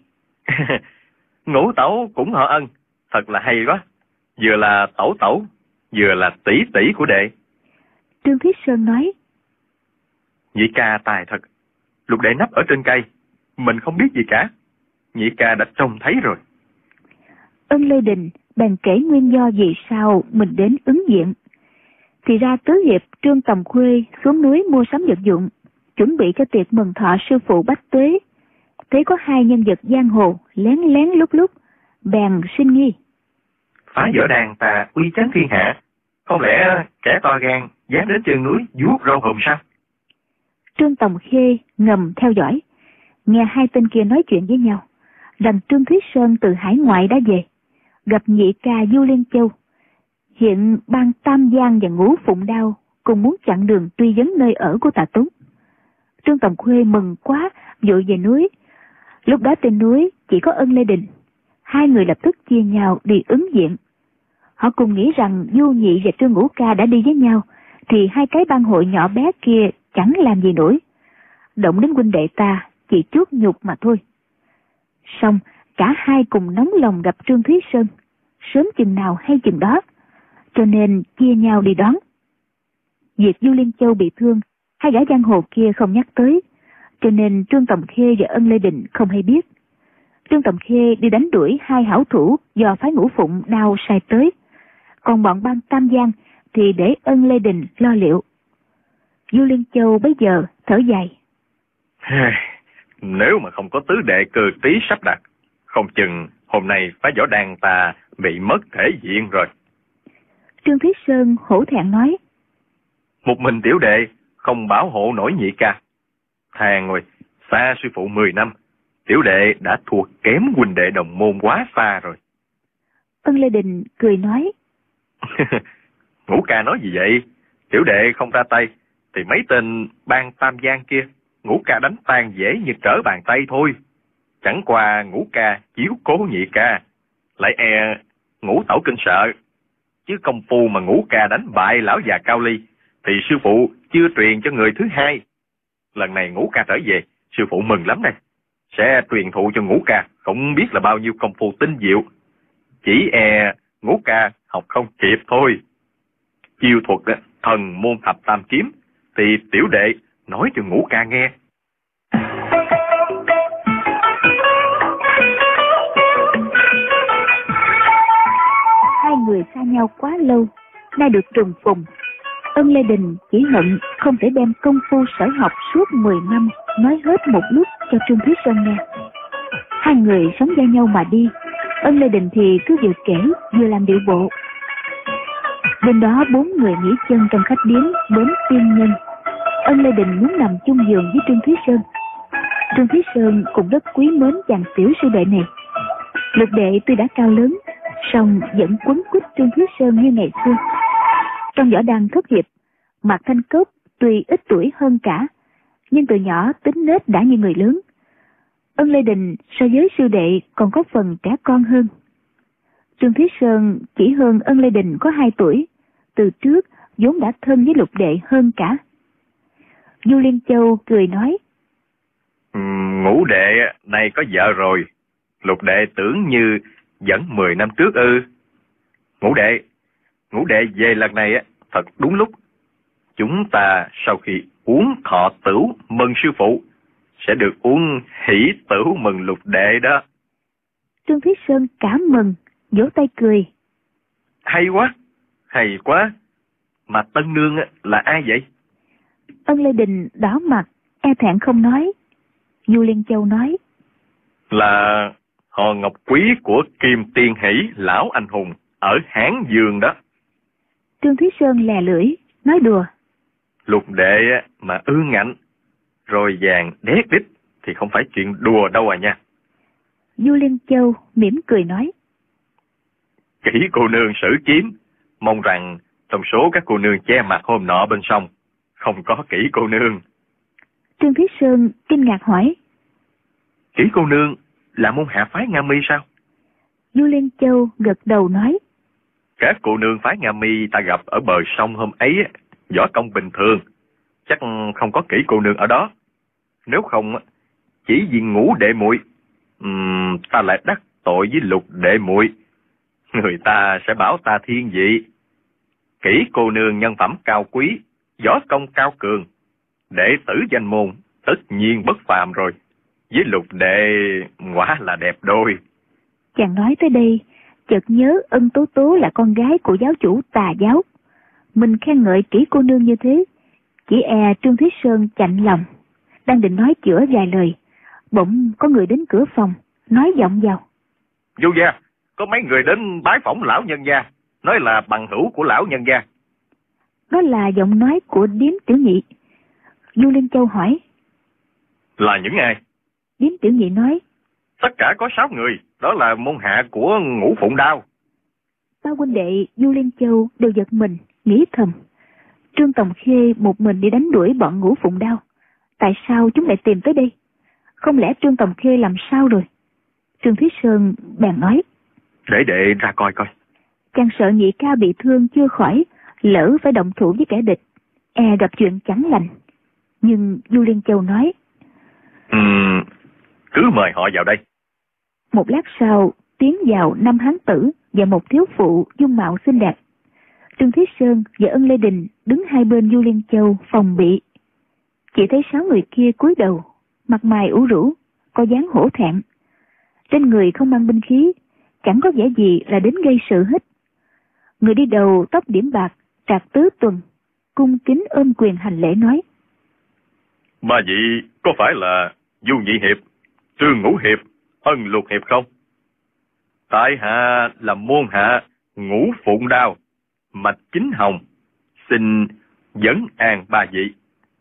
Ngũ tẩu cũng họ Ân, thật là hay quá. Vừa là tẩu, vừa là tỷ tỷ của đệ. Trương Thiết Sơn nói: Nhị ca tài thật, Lục đệ nấp ở trên cây, mình không biết gì cả. Nhị ca đã trông thấy rồi. Ân Lê Đình bèn kể nguyên do vì sao mình đến ứng diện. Thì ra Tứ Hiệp Trương Tầm Khuê xuống núi mua sắm vật dụng, chuẩn bị cho tiệc mừng thọ sư phụ Bách Tuế. Thấy có hai nhân vật giang hồ lén lén lúc bèn sinh nghi. Phá Võ Đàn ta uy chấn thiên hạ, không lẽ kẻ to gan dám đến chân núi vuốt râu hùm sao? Trương Tầm Khê ngầm theo dõi, nghe hai tên kia nói chuyện với nhau, rằng Trương Thuyết Sơn từ hải ngoại đã về, gặp nhị ca Du Liên Châu. Hiện bang Tam Giang và Ngũ Phụng Đao cùng muốn chặn đường truy vấn nơi ở của Tạ Tốn. Trương Tầm Khuê mừng quá, vội về núi. Lúc đó trên núi chỉ có Ân Lê Đình. Hai người lập tức chia nhau đi ứng diện. Họ cùng nghĩ rằng Du Nhị và Trương Ngũ Ca đã đi với nhau, thì hai cái bang hội nhỏ bé kia chẳng làm gì nổi. Động đến huynh đệ ta chỉ chuốc nhục mà thôi. Xong cả hai cùng nóng lòng gặp Trương Thúy Sơn, sớm chừng nào hay chừng đó, cho nên chia nhau đi đón. Việc Du Liên Châu bị thương, hai gã giang hồ kia không nhắc tới, cho nên Trương Tầm Khê và Ân Lê Đình không hay biết. Trương Tầm Khê đi đánh đuổi hai hảo thủ do phái Ngũ Phụng Đao sai tới, còn bọn bang Tam Giang thì để Ân Lê Đình lo liệu. Du Liên Châu bấy giờ thở dài. Nếu mà không có tứ đệ cơ tí sắp đặt, không chừng hôm nay Phá Võ Đàn ta bị mất thể diện rồi. Trương Thúy Sơn hổ thẹn nói: Một mình tiểu đệ không bảo hộ nổi nhị ca. Thàng rồi, xa sư phụ 10 năm, tiểu đệ đã thua kém huynh đệ đồng môn quá xa rồi. Ân Lê Đình cười nói: Ngũ ca nói gì vậy? Tiểu đệ không ra tay thì mấy tên bang Tam Giang kia Ngũ ca đánh tan dễ như trở bàn tay thôi. Chẳng qua Ngũ ca chiếu cố nhị ca, lại Ngũ tẩu kinh sợ. Chứ công phu mà Ngũ ca đánh bại lão già Cao Ly thì sư phụ chưa truyền cho người thứ hai. Lần này Ngũ ca trở về, sư phụ mừng lắm đây. Sẽ truyền thụ cho Ngũ ca không biết là bao nhiêu công phu tinh diệu. Chỉ Ngũ ca học không kịp thôi. Chiêu thuật thần môn thập tam kiếm thì tiểu đệ nói cho Ngũ ca nghe. Hai người xa nhau quá lâu, nay được trùng phùng. Ân Lê Đình chỉ hận không thể đem công phu sở học suốt 10 năm nói hết một lúc cho Trương Thúy Sơn nghe. Hai người sống giao nhau mà đi, Ân Lê Đình thì cứ vừa kể vừa làm điệu bộ. Bên đó 4 người nghỉ chân trong khách điếm đến Tiên Nhân. Ân Lê Đình muốn nằm chung giường với Trương Thúy Sơn. Trương Thúy Sơn cũng rất quý mến chàng tiểu sư đệ này. Lục đệ tuy đã cao lớn, song vẫn quấn quýt Trương Thúy Sơn như ngày xưa. Trong Võ Đàn thất hiệp, Mạc Thanh Cốc tuy ít tuổi hơn cả, nhưng từ nhỏ tính nết đã như người lớn. Ân Lê Đình so với sư đệ còn có phần trẻ con hơn. Trương Thúy Sơn chỉ hơn Ân Lê Đình có 2 tuổi, từ trước vốn đã thân với lục đệ hơn cả. Du Liên Châu cười nói: Ngũ đệ này có vợ rồi, lục đệ tưởng như vẫn 10 năm trước ư. Ngũ đệ về lần này thật đúng lúc. Chúng ta sau khi uống thọ tửu mừng sư phụ, sẽ được uống hỷ tửu mừng lục đệ đó. Trương Thúy Sơn cảm mừng, vỗ tay cười: Hay quá. Mà tân nương là ai vậy? Ân Lê Đình đỏ mặt, e thẹn không nói. Du Liên Châu nói: Là họ Ngọc Quý của Kim Tiên Hỷ lão anh hùng ở Hán Dương đó. Trương Thúy Sơn lè lưỡi, nói đùa: Lục đệ mà ngạnh rồi vàng đét đít thì không phải chuyện đùa đâu à nha. Du Liên Châu mỉm cười nói. Kỷ cô nương xử chiếm, mong rằng trong số các cô nương che mặt hôm nọ bên sông, không có Kỷ cô nương. Trương Thiết Sơn kinh ngạc hỏi. Kỷ cô nương là môn hạ phái Nga Mi sao? Du Liên Châu gật đầu nói. Các cô nương phái Nga Mi ta gặp ở bờ sông hôm ấy, võ công bình thường, chắc không có Kỷ cô nương ở đó. Nếu không, chỉ vì Ngũ đệ muội, ta lại đắc tội với Lục đệ muội, người ta sẽ bảo ta thiên vị. Kỷ cô nương nhân phẩm cao quý, võ công cao cường, đệ tử danh môn tất nhiên bất phàm rồi. Với Lục đệ quả là đẹp đôi. Chàng nói tới đây, chợt nhớ Ân Tố Tố là con gái của giáo chủ Tà giáo. Mình khen ngợi Kỷ cô nương như thế, chỉ e Trương Thiết Sơn chạnh lòng. Đang định nói chữa vài lời, bỗng có người đến cửa phòng, nói vọng vào. Du gia, có mấy người đến bái phỏng lão nhân gia, nói là bằng hữu của lão nhân gia. Đó là giọng nói của Điếm Tiểu Nhị. Du Liên Châu hỏi. Là những ai? Điếm Tiểu Nhị nói. Tất cả có 6 người, đó là môn hạ của Ngũ Phụng Đao. Ba huynh đệ Du Liên Châu đều giật mình, nghĩ thầm. Trương Tòng Khê một mình đi đánh đuổi bọn Ngũ Phụng Đao. Tại sao chúng lại tìm tới đây? Không lẽ Trương Tòng Khê làm sao rồi? Trương Thiết Sơn bèn nói. Để đệ ra coi coi. Chàng sợ Nhị ca bị thương chưa khỏi, lỡ phải động thủ với kẻ địch, e gặp chuyện chẳng lành. Nhưng Du Liên Châu nói. Cứ mời họ vào đây. Một lát sau, tiến vào 5 hán tử và một thiếu phụ dung mạo xinh đẹp. Trương Thiết Sơn và Ân Lê Đình đứng hai bên Du Liên Châu phòng bị. Chỉ thấy 6 người kia cúi đầu, mặt mày ủ rũ, có dáng hổ thẹn. Trên người không mang binh khí, chẳng có vẻ gì là đến gây sự hết. Người đi đầu tóc điểm bạc, Trạc Tứ Tuần, cung kính ôm quyền hành lễ nói. Ba vị có phải là Du Nhị Hiệp, Trương Ngũ Hiệp, Ân Lục Hiệp không? Tại hạ là môn hạ Ngũ Phụng Đao, Mạch Chính Hồng, xin vấn an ba vị.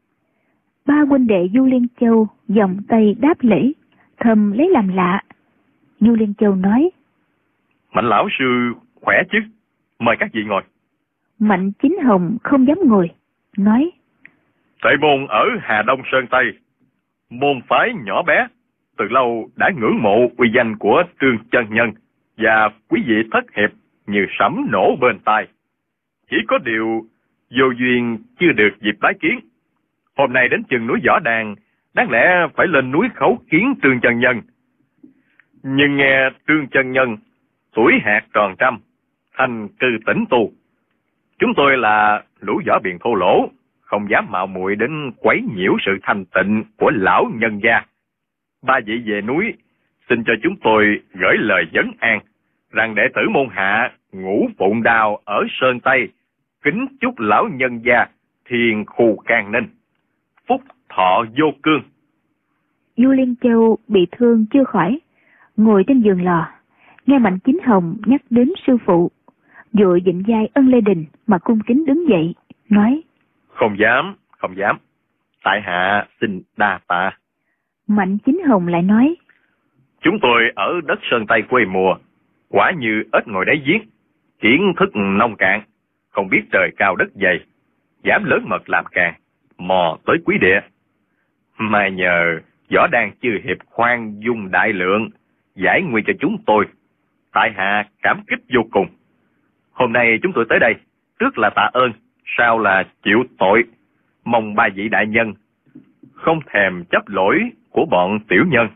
Ba huynh đệ Du Liên Châu vòng tay đáp lễ, thầm lấy làm lạ. Du Liên Châu nói. Mạnh lão sư khỏe chứ, mời các vị ngồi. Mạnh Chính Hồng không dám ngồi, nói. Tệ môn ở Hà Đông Sơn Tây, môn phái nhỏ bé, từ lâu đã ngưỡng mộ uy danh của Trương chân nhân và quý vị thất hiệp như sấm nổ bên tai. Chỉ có điều vô duyên chưa được dịp bái kiến. Hôm nay đến chừng núi Võ Đàn, đáng lẽ phải lên núi khấu kiến Trương chân nhân. Nhưng nghe Trương chân nhân tuổi hạt tròn trăm, thành cư tỉnh tu. Chúng tôi là lũ võ biền thô lỗ, không dám mạo muội đến quấy nhiễu sự thanh tịnh của lão nhân gia. Ba vị về núi, xin cho chúng tôi gửi lời vấn an, rằng đệ tử môn hạ Ngũ Phụng Đao ở Sơn Tây, kính chúc lão nhân gia thiền khu can ninh, phúc thọ vô cương. Du Liên Châu bị thương chưa khỏi, ngồi trên giường lò, nghe Mạnh Chính Hồng nhắc đến sư phụ, vội vịnh vai Ân Lê Đình mà cung kính đứng dậy, nói. Không dám, không dám. Tại hạ xin đa tạ. Mạnh Chính Hồng lại nói. Chúng tôi ở đất Sơn Tây quê mùa, quả như ếch ngồi đáy giếng, kiến thức nông cạn, không biết trời cao đất dày, dám lớn mật làm càng, mò tới quý địa. Mà nhờ Võ Đan chư hiệp khoan dung đại lượng, giải nguy cho chúng tôi, tại hạ cảm kích vô cùng. Hôm nay chúng tôi tới đây, trước là tạ ơn, sau là chịu tội, mong ba vị đại nhân không thèm chấp lỗi của bọn tiểu nhân.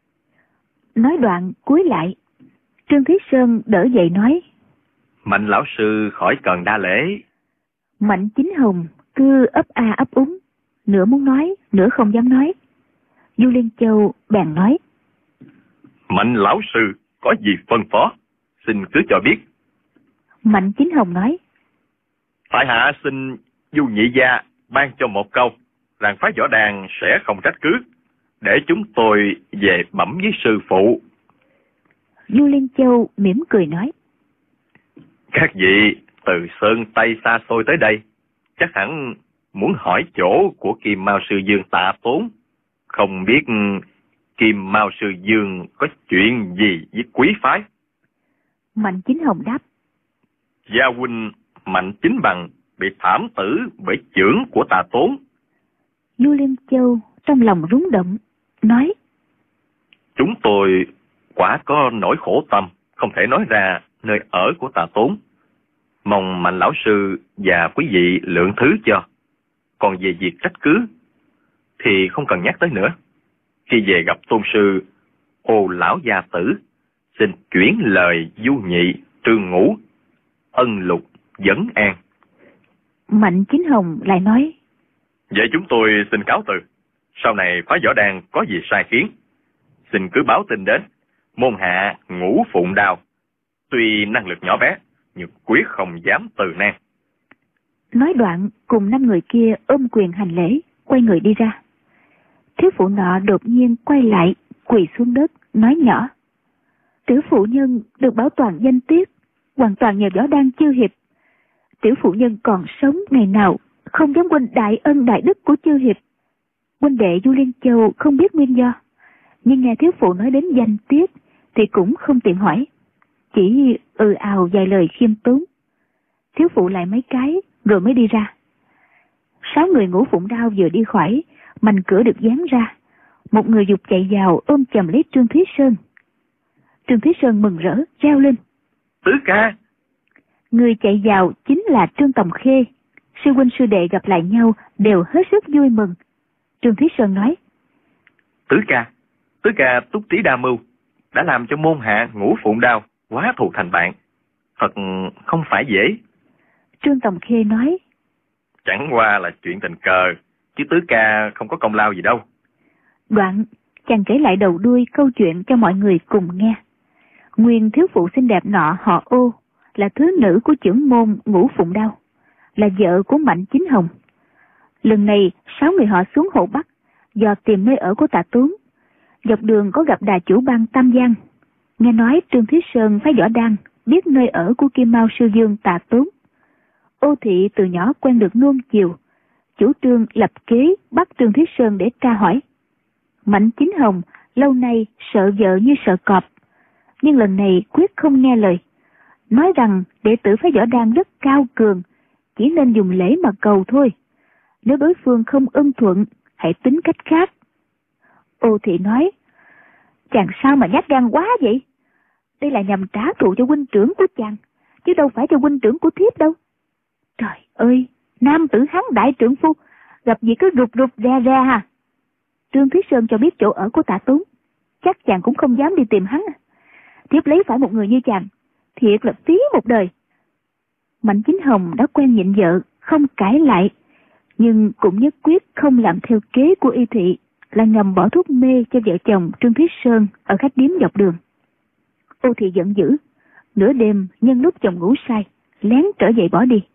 Nói đoạn cúi lại, Trương Thiết Sơn đỡ dậy nói. Mạnh lão sư khỏi cần đa lễ. Mạnh Chính Hồng cứ ấp a ấp úng, nửa muốn nói, nửa không dám nói. Du Liên Châu bèn nói. Mạnh lão sư có gì phân phó, xin cứ cho biết. Mạnh Chính Hồng nói. Tại hạ xin Du nhị gia ban cho một câu, rằng phái Võ Đàn sẽ không trách cứ, để chúng tôi về bẩm với sư phụ. Du Liên Châu mỉm cười nói. Các vị từ Sơn Tây xa xôi tới đây, chắc hẳn muốn hỏi chỗ của Kim Mao sư Dương Tạ Tốn, không biết Kim Mao Sư Dương có chuyện gì với quý phái? Mạnh Chính Hồng đáp. Gia huynh Mạnh Chính Bằng bị thảm tử bởi chưởng của Tà Tốn. Du Liên Châu trong lòng rúng động, nói: Chúng tôi quả có nỗi khổ tâm, không thể nói ra nơi ở của Tà Tốn. Mong Mạnh lão sư và quý vị lượng thứ cho. Còn về việc trách cứ thì không cần nhắc tới nữa. Khi về gặp tôn sư Ô lão gia tử, xin chuyển lời Du Nhị, Trương Ngũ, Ân Lục vấn an. Mạnh Chính Hồng lại nói: Vậy chúng tôi xin cáo từ. Sau này phái Võ Đàn có gì sai khiến, xin cứ báo tin đến. Môn hạ Ngũ Phụng Đao tuy năng lực nhỏ bé nhưng quyết không dám từ nan. Nói đoạn cùng 5 người kia ôm quyền hành lễ, quay người đi ra. Thiếu phụ nọ đột nhiên quay lại, quỳ xuống đất, nói nhỏ: Tiểu phụ nhân được bảo toàn danh tiết, hoàn toàn nhờ Võ Đan chư hiệp. Tiểu phụ nhân còn sống ngày nào không dám quên đại ân đại đức của chư hiệp. Huynh đệ Du Liên Châu không biết nguyên do, nhưng nghe thiếu phụ nói đến danh tiết thì cũng không tiện hỏi, chỉ ào vài lời khiêm tốn. Thiếu phụ lại mấy cái rồi mới đi ra. 6 người Ngũ Phụng Đao vừa đi khỏi, mành cửa được giáng ra, một người giục chạy vào ôm chầm lấy Trương Thúy Sơn. Trương Thúy Sơn mừng rỡ reo lên: Tứ ca! Người chạy vào chính là Trương Tòng Khê. Sư huynh sư đệ gặp lại nhau đều hết sức vui mừng. Trương Thúy Sơn nói: Tứ ca túc trí đa mưu, đã làm cho môn hạ Ngũ Phụng Đao hóa thù thành bạn, thật không phải dễ. Trương Tòng Khê nói: Chẳng qua là chuyện tình cờ, chứ tứ ca không có công lao gì đâu. Đoạn chàng kể lại đầu đuôi câu chuyện cho mọi người cùng nghe. Nguyên thiếu phụ xinh đẹp nọ họ Ô, là thứ nữ của trưởng môn Ngũ Phụng Đao, là vợ của Mạnh Chính Hồng. Lần này 6 người họ xuống Hộ Bắc dò tìm nơi ở của Tạ Tốn. Dọc đường có gặp đà chủ bang Tam Giang, nghe nói Trương Thúy Sơn phái Võ Đan biết nơi ở của Kim Mao Sư Dương Tạ Tốn. Ô thị từ nhỏ quen được nuông chiều, chủ trương lập kế bắt Trương Thúy Sơn để tra hỏi. Mạnh Chính Hồng lâu nay sợ vợ như sợ cọp, nhưng lần này quyết không nghe lời, nói rằng đệ tử phái Võ Đan rất cao cường, chỉ nên dùng lễ mà cầu thôi. Nếu đối phương không ưng thuận, hãy tính cách khác. Ô thị nói: Chàng sao mà nhát gan quá vậy? Đây là nhằm trả thù cho huynh trưởng của chàng, chứ đâu phải cho huynh trưởng của thiếp đâu. Trời ơi, nam tử hán đại trưởng phu, gặp gì cứ rụt rụt ra ra ha. Trương Thúy Sơn cho biết chỗ ở của Tạ Tốn, chắc chàng cũng không dám đi tìm hắn. Thiếp lấy phải một người như chàng, thiệt là phí một đời. Mạnh Chính Hồng đã quen nhịn vợ, không cãi lại, nhưng cũng nhất quyết không làm theo kế của y thị, là ngầm bỏ thuốc mê cho vợ chồng Trương Thúy Sơn ở khách điếm dọc đường. Ô thị giận dữ, nửa đêm nhân lúc chồng ngủ say, lén trở dậy bỏ đi.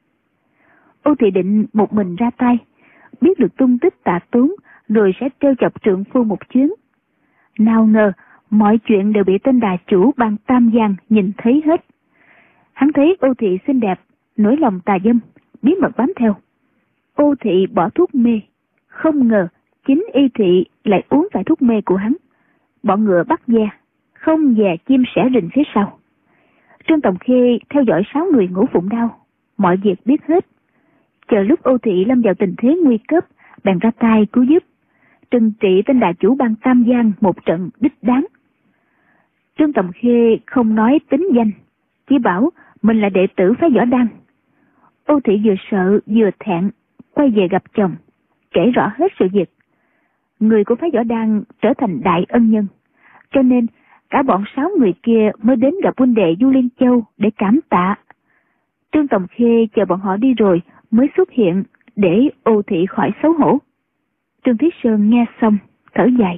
Ô thị định một mình ra tay, biết được tung tích Tạ Tốn rồi sẽ trêu chọc trượng phu một chuyến. Nào ngờ mọi chuyện đều bị tên đà chủ bang Tam Giang nhìn thấy hết. Hắn thấy Ô thị xinh đẹp, nổi lòng tà dâm, bí mật bám theo. Ô thị bỏ thuốc mê, không ngờ chính y thị lại uống phải thuốc mê của hắn. Bọn ngựa bắt ve, không dè chim sẻ rình phía sau. Trương Tòng Khê theo dõi 6 người Ngũ Phụng Đao, mọi việc biết hết. Chờ lúc Ô thị lâm vào tình thế nguy cấp, bèn ra tay cứu giúp, trừng trị tên đà chủ bang Tam Giang một trận đích đáng. Trương Tòng Khê không nói tính danh, chỉ bảo mình là đệ tử phái Võ Đan. Ô thị vừa sợ vừa thẹn, quay về gặp chồng, kể rõ hết sự việc. Người của phái Võ Đan trở thành đại ân nhân, cho nên cả bọn 6 người kia mới đến gặp huynh đệ Du Liên Châu để cảm tạ. Trương Tòng Khê chờ bọn họ đi rồi mới xuất hiện để Ô thị khỏi xấu hổ. Trương Thúy Sơn nghe xong thở dài.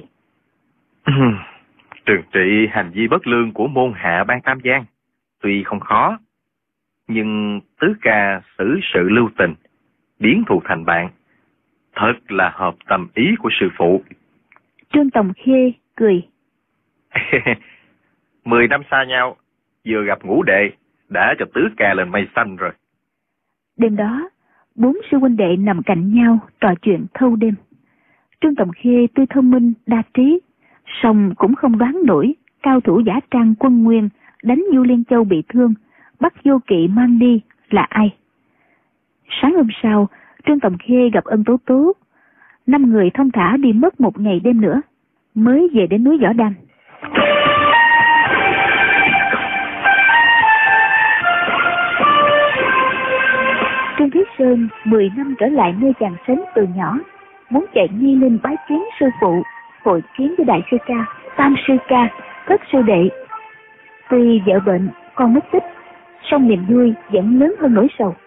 Trừng trị hành vi bất lương của môn hạ bang Tam Giang tuy không khó, nhưng tứ ca xử sự lưu tình, biến thù thành bạn, thật là hợp tâm ý của sư phụ. Trương Tòng Khê cười. 10 năm xa nhau, vừa gặp ngũ đệ, đã cho tứ ca lên mây xanh rồi. Đêm đó, 4 sư huynh đệ nằm cạnh nhau trò chuyện thâu đêm. Trương Tòng Khê tuy thông minh đa trí, Song cũng không đoán nổi cao thủ giả trang Quân Nguyên đánh Du Liên Châu bị thương, bắt Vô Kỵ mang đi là ai. Sáng hôm sau, Trương Tòng Khê gặp Ân Tố Tố. 5 người thong thả đi mất 1 ngày đêm nữa, mới về đến núi Võ Đăng. Trương Thiết Sơn 10 năm trở lại nơi chàng sống từ nhỏ, muốn chạy ngay lên bái kiến sư phụ, hội kiến với đại sư ca, tam sư ca, thất sư đệ. Tuy vợ bệnh, con mất tích, song niềm vui vẫn lớn hơn nỗi sầu.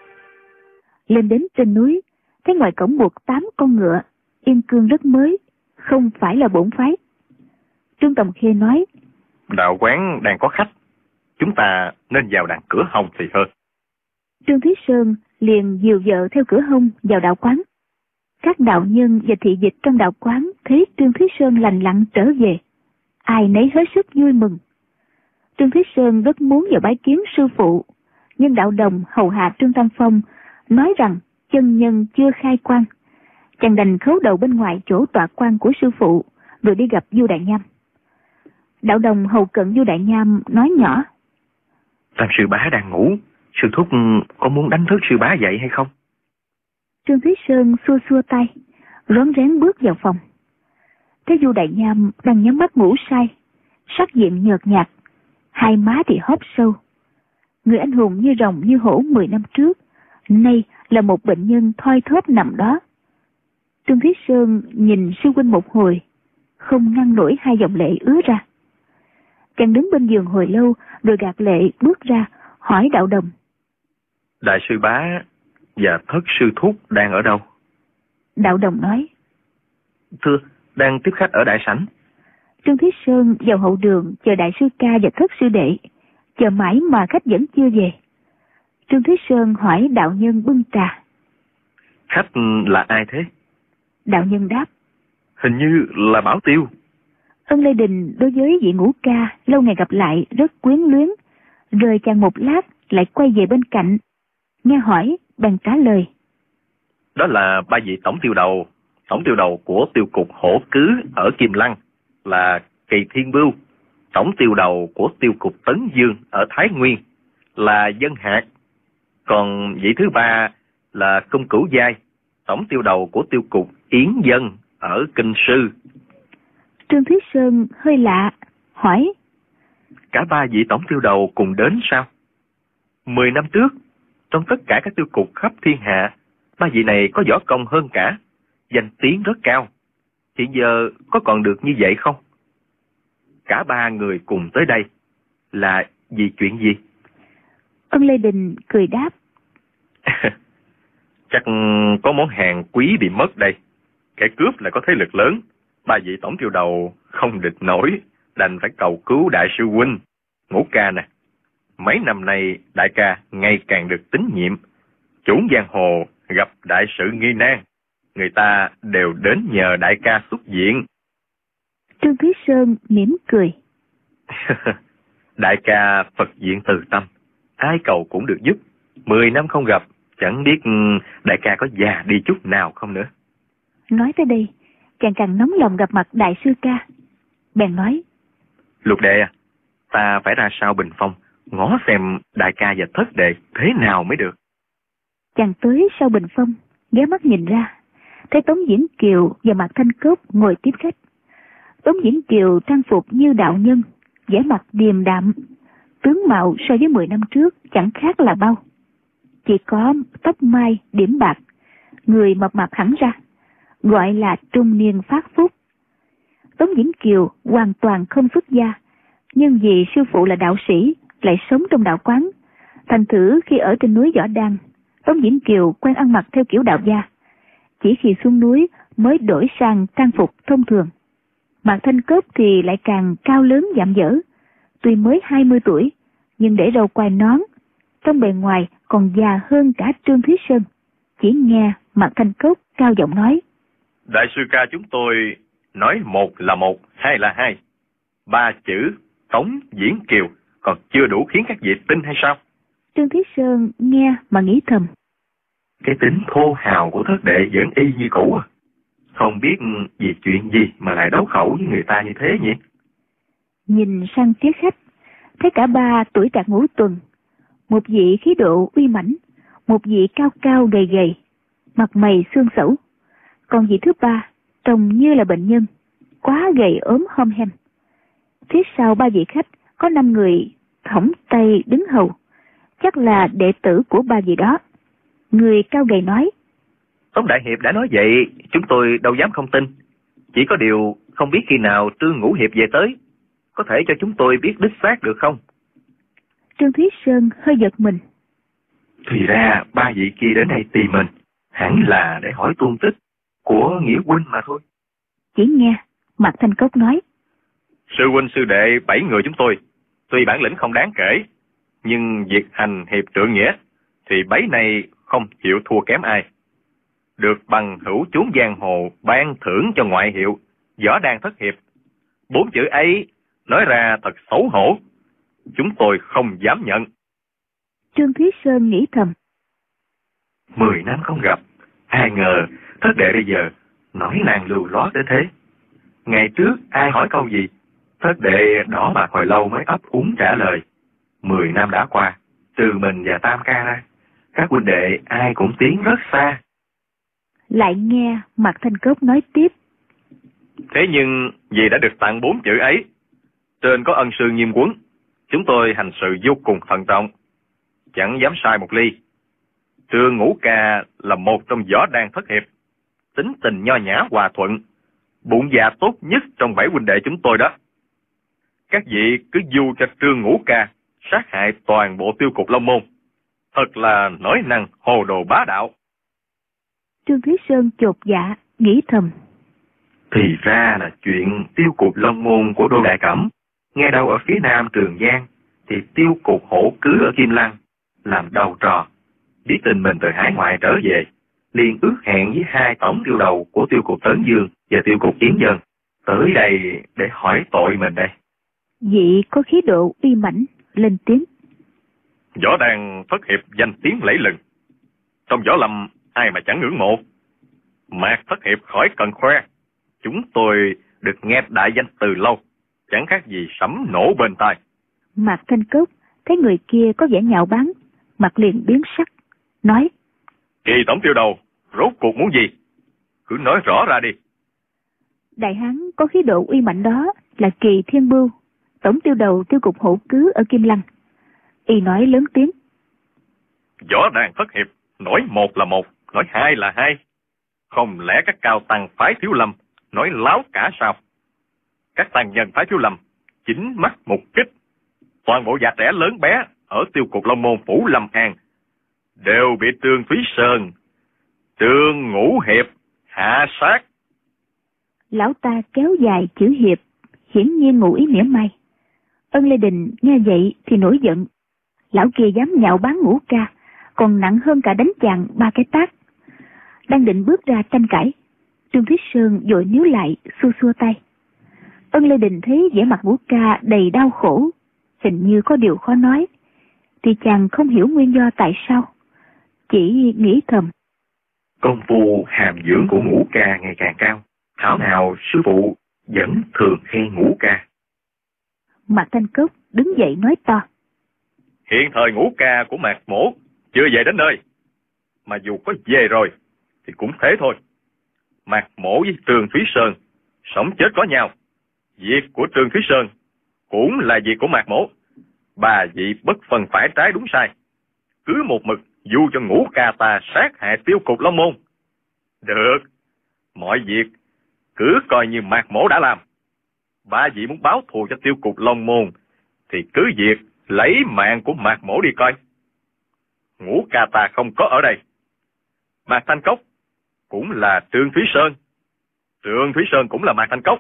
Lên đến trên núi, thấy ngoài cổng buộc 8 con ngựa, yên cương rất mới, không phải là bổn phái. Trương Tòng Khê nói: Đạo quán đang có khách, chúng ta nên vào đàn cửa hông thì hơn. Trương Thiết Sơn liền dìu vợ theo cửa hông vào đạo quán. Các đạo nhân và thị dịch trong đạo quán thấy Trương Thiết Sơn lành lặn trở về, ai nấy hết sức vui mừng. Trương Thiết Sơn rất muốn vào bái kiến sư phụ, nhưng đạo đồng hầu hạ Trương Tam Phong nói rằng chân nhân chưa khai quan, chàng đành khấu đầu bên ngoài chỗ tọa quan của sư phụ, rồi đi gặp Du Đại Nham. Đạo đồng hầu cận Du Đại Nham nói nhỏ: Tam sư bá đang ngủ, sư thúc có muốn đánh thức sư bá dậy hay không? Trương Thiết Sơn xua xua tay, rón rén bước vào phòng. Thấy Du Đại Nham đang nhắm mắt ngủ say, sắc diện nhợt nhạt, hai má thì hóp sâu. Người anh hùng như rồng như hổ 10 năm trước, nay là một bệnh nhân thoi thóp nằm đó. Trương Thiết Sơn nhìn sư huynh một hồi, không ngăn nổi hai dòng lệ ứa ra. Chàng đứng bên giường hồi lâu, rồi gạt lệ bước ra, hỏi đạo đồng: Đại sư bá và thất sư thúc đang ở đâu? Đạo đồng nói: Thưa, đang tiếp khách ở đại sảnh. Trương Thiết Sơn vào hậu đường chờ đại sư ca và thất sư đệ, chờ mãi mà khách vẫn chưa về. Trương Thiết Sơn hỏi đạo nhân bưng trà: Khách là ai thế? Đạo nhân đáp: Hình như là Bảo Tiêu. Ân Lê Đình đối với vị ngũ ca lâu ngày gặp lại rất quyến luyến, rời chàng một lát lại quay về bên cạnh, nghe hỏi bèn trả lời: Đó là 3 vị tổng tiêu đầu của tiêu cục Hổ Cứ ở Kim Lăng là Kỳ Thiên Bưu, tổng tiêu đầu của tiêu cục Tấn Dương ở Thái Nguyên là Dân Hạc, còn vị thứ 3 là Công Cửu Giai, tổng tiêu đầu của tiêu cục Yến Dân ở Kinh Sư. Trương Thiết Sơn hơi lạ, hỏi: Cả 3 vị tổng tiêu đầu cùng đến sao? 10 năm trước, trong tất cả các tiêu cục khắp thiên hạ, 3 vị này có võ công hơn cả, danh tiếng rất cao. Hiện giờ có còn được như vậy không? Cả 3 người cùng tới đây là vì chuyện gì? Ân Lê Đình cười đáp: Chắc có món hàng quý bị mất đây. Kẻ cướp lại có thế lực lớn, 3 vị tổng tiêu đầu không địch nổi, đành phải cầu cứu đại sư huynh. Ngũ ca nè, mấy năm nay đại ca ngày càng được tín nhiệm, chốn giang hồ gặp đại sự nghi nan, người ta đều đến nhờ đại ca xuất diện. Trương Thiết Sơn mỉm cười: Đại ca Phật diện từ tâm, ai cầu cũng được giúp. 10 năm không gặp, chẳng biết đại ca có già đi chút nào không nữa. Nói tới đây, chàng càng nóng lòng gặp mặt đại sư ca, bèn nói: Lục đệ à, ta phải ra sau bình phong, ngó xem đại ca và thất đệ thế nào mới được. Chàng tới sau bình phong, ghé mắt nhìn ra, thấy Tống Diễn Kiều và Mạc Thanh Cốc ngồi tiếp khách. Tống Diễn Kiều trang phục như đạo nhân, vẻ mặt điềm đạm, tướng mạo so với 10 năm trước chẳng khác là bao. Chỉ có tóc mai điểm bạc, người mập mạp hẳn ra, gọi là trung niên phát phúc. Tống Diễn Kiều hoàn toàn không xuất gia, nhưng vì sư phụ là đạo sĩ, lại sống trong đạo quán, thành thử khi ở trên núi Võ Đăng, Tống Diễn Kiều quen ăn mặc theo kiểu đạo gia, chỉ khi xuống núi mới đổi sang trang phục thông thường. Mạc Thanh Cốc thì lại càng cao lớn dạm dở, tuy mới 20 tuổi, nhưng để râu quai nón, trong bề ngoài còn già hơn cả Trương Thúy Sơn. Chỉ nghe Mạc Thanh Cốc cao giọng nói: Đại sư ca chúng tôi nói một là một, hai là hai. 3 chữ Tống Diễn Kiều còn chưa đủ khiến các vị tin hay sao? Trương Thúy Sơn nghe mà nghĩ thầm: Cái tính thô hào của thất đệ vẫn y như cũ à. Không biết vì chuyện gì mà lại đấu khẩu với người ta như thế nhỉ? Nhìn sang phía khách, thấy cả ba tuổi trạc ngũ tuần. Một vị khí độ uy mãnh, một vị cao cao gầy gầy, mặt mày xương xẩu. Còn vị thứ ba trông như là bệnh nhân, quá gầy ốm hom hem. Phía sau ba vị khách có 5 người thõng tay đứng hầu, chắc là đệ tử của ba vị đó. Người cao gầy nói: Tống đại hiệp đã nói vậy, chúng tôi đâu dám không tin. Chỉ có điều không biết khi nào Trương Ngũ hiệp về tới, có thể cho chúng tôi biết đích xác được không? Trương Thúy Sơn hơi giật mình. Thì ra ba vị kia đến đây tìm mình, hẳn là để hỏi tung tích của Nghĩa huynh mà thôi. Chỉ nghe Mạc Thanh Cốc nói: Sư huynh sư đệ 7 người chúng tôi, tuy bản lĩnh không đáng kể, nhưng việc hành hiệp trượng nghĩa thì 7 này không chịu thua kém ai. Được bằng hữu chốn giang hồ ban thưởng cho ngoại hiệu võ đan thất hiệp. 4 chữ ấy nói ra thật xấu hổ, chúng tôi không dám nhận. Trương Thúy Sơn nghĩ thầm: 10 năm không gặp, ai ngờ thất đệ bây giờ nói năng lưu loát đến thế. Ngày trước ai hỏi câu gì, thất đệ đỏ mặt hồi lâu mới ấp úng trả lời. 10 năm đã qua, trừ mình và Tam ca ra, các huynh đệ ai cũng tiến rất xa. Lại nghe Mạc Thanh Cốc nói tiếp: Thế nhưng vì đã được tặng 4 chữ ấy, trên có ân sư nghiêm huấn, chúng tôi hành sự vô cùng thận trọng, chẳng dám sai một ly. Trương Ngũ ca là một trong võ đan thất hiệp, tính tình nho nhã hòa thuận, bụng dạ tốt nhất trong 7 huynh đệ chúng tôi đó. Các vị cứ du cho Trương Ngũ ca sát hại toàn bộ tiêu cục Long Môn, thật là nói năng hồ đồ bá đạo. Trương Thúy Sơn chột dạ nghĩ thầm: Thì ra là chuyện tiêu cục Long Môn của Đô Đại Cẩm, nghe đâu ở phía nam Trường Giang, thì tiêu cục Hổ Cứ ở Kim Lăng, làm đầu trò. Biết tin mình từ hải ngoại trở về, liền ước hẹn với 2 tổng tiêu đầu của tiêu cục Tấn Dương và tiêu cục Yến Dân, tới đây để hỏi tội mình đây. Vị có khí độ uy mãnh lên tiếng: Võ đan thất hiệp danh tiếng lẫy lừng, trong võ lâm ai mà chẳng ngưỡng mộ. Mạc thất hiệp khỏi cần khoe, chúng tôi được nghe đại danh từ lâu, chẳng khác gì sấm nổ bên tai. Mạc Thanh Cốc thấy người kia có vẻ nhạo báng, mặt liền biến sắc, nói: Kỳ tổng tiêu đầu, rốt cuộc muốn gì? Cứ nói rõ ra đi. Đại hán có khí độ uy mạnh đó là Kỳ Thiên Bưu, tổng tiêu đầu tiêu cục Hổ Cứ ở Kim Lăng. Y nói lớn tiếng: Võ đan thất hiệp, nói một là một, nói hai là hai. Không lẽ các cao tăng phái Thiếu Lâm nói láo cả sao? Các tăng nhân phái Thiếu Lâm chính mắt một kích, toàn bộ già trẻ lớn bé ở tiêu cục Long Môn phủ Lâm An đều bị Trương Thúy Sơn, Trương Ngũ hiệp hạ sát. Lão ta kéo dài chữ hiệp, hiển nhiên ngụ ý mỉa mai. Ân Lê Đình nghe vậy thì nổi giận. Lão kia dám nhạo báng Ngũ ca, còn nặng hơn cả đánh chàng 3 cái tát. Đang định bước ra tranh cãi, Trương Thúy Sơn vội níu lại, xua xua tay. Ân Lê Đình thấy vẻ mặt Ngũ ca đầy đau khổ, hình như có điều khó nói, thì chàng không hiểu nguyên do tại sao, chỉ nghĩ thầm: Công phu hàm dưỡng của Ngũ ca ngày càng cao, thảo nào sư phụ vẫn thường khen Ngũ ca. Mạc Thanh Cốc đứng dậy nói to: Hiện thời Ngũ ca của Mạc Mỗ chưa về đến nơi, mà dù có về rồi thì cũng thế thôi. Mạc Mỗ với Trương Thúy Sơn sống chết có nhau, việc của Trương Thúy Sơn cũng là việc của Mạc Mỗ. Bà vị bất phân phải trái đúng sai, cứ một mực du cho Ngũ ca ta sát hại tiêu cục Long Môn. Được, mọi việc cứ coi như Mạc Mỗ đã làm. Bà vị muốn báo thù cho tiêu cục Long Môn thì cứ việc lấy mạng của Mạc Mỗ đi coi. Ngũ ca ta không có ở đây. Mạc Thanh Cốc cũng là Trương Thúy Sơn, Trương Thúy Sơn cũng là Mạc Thanh Cốc.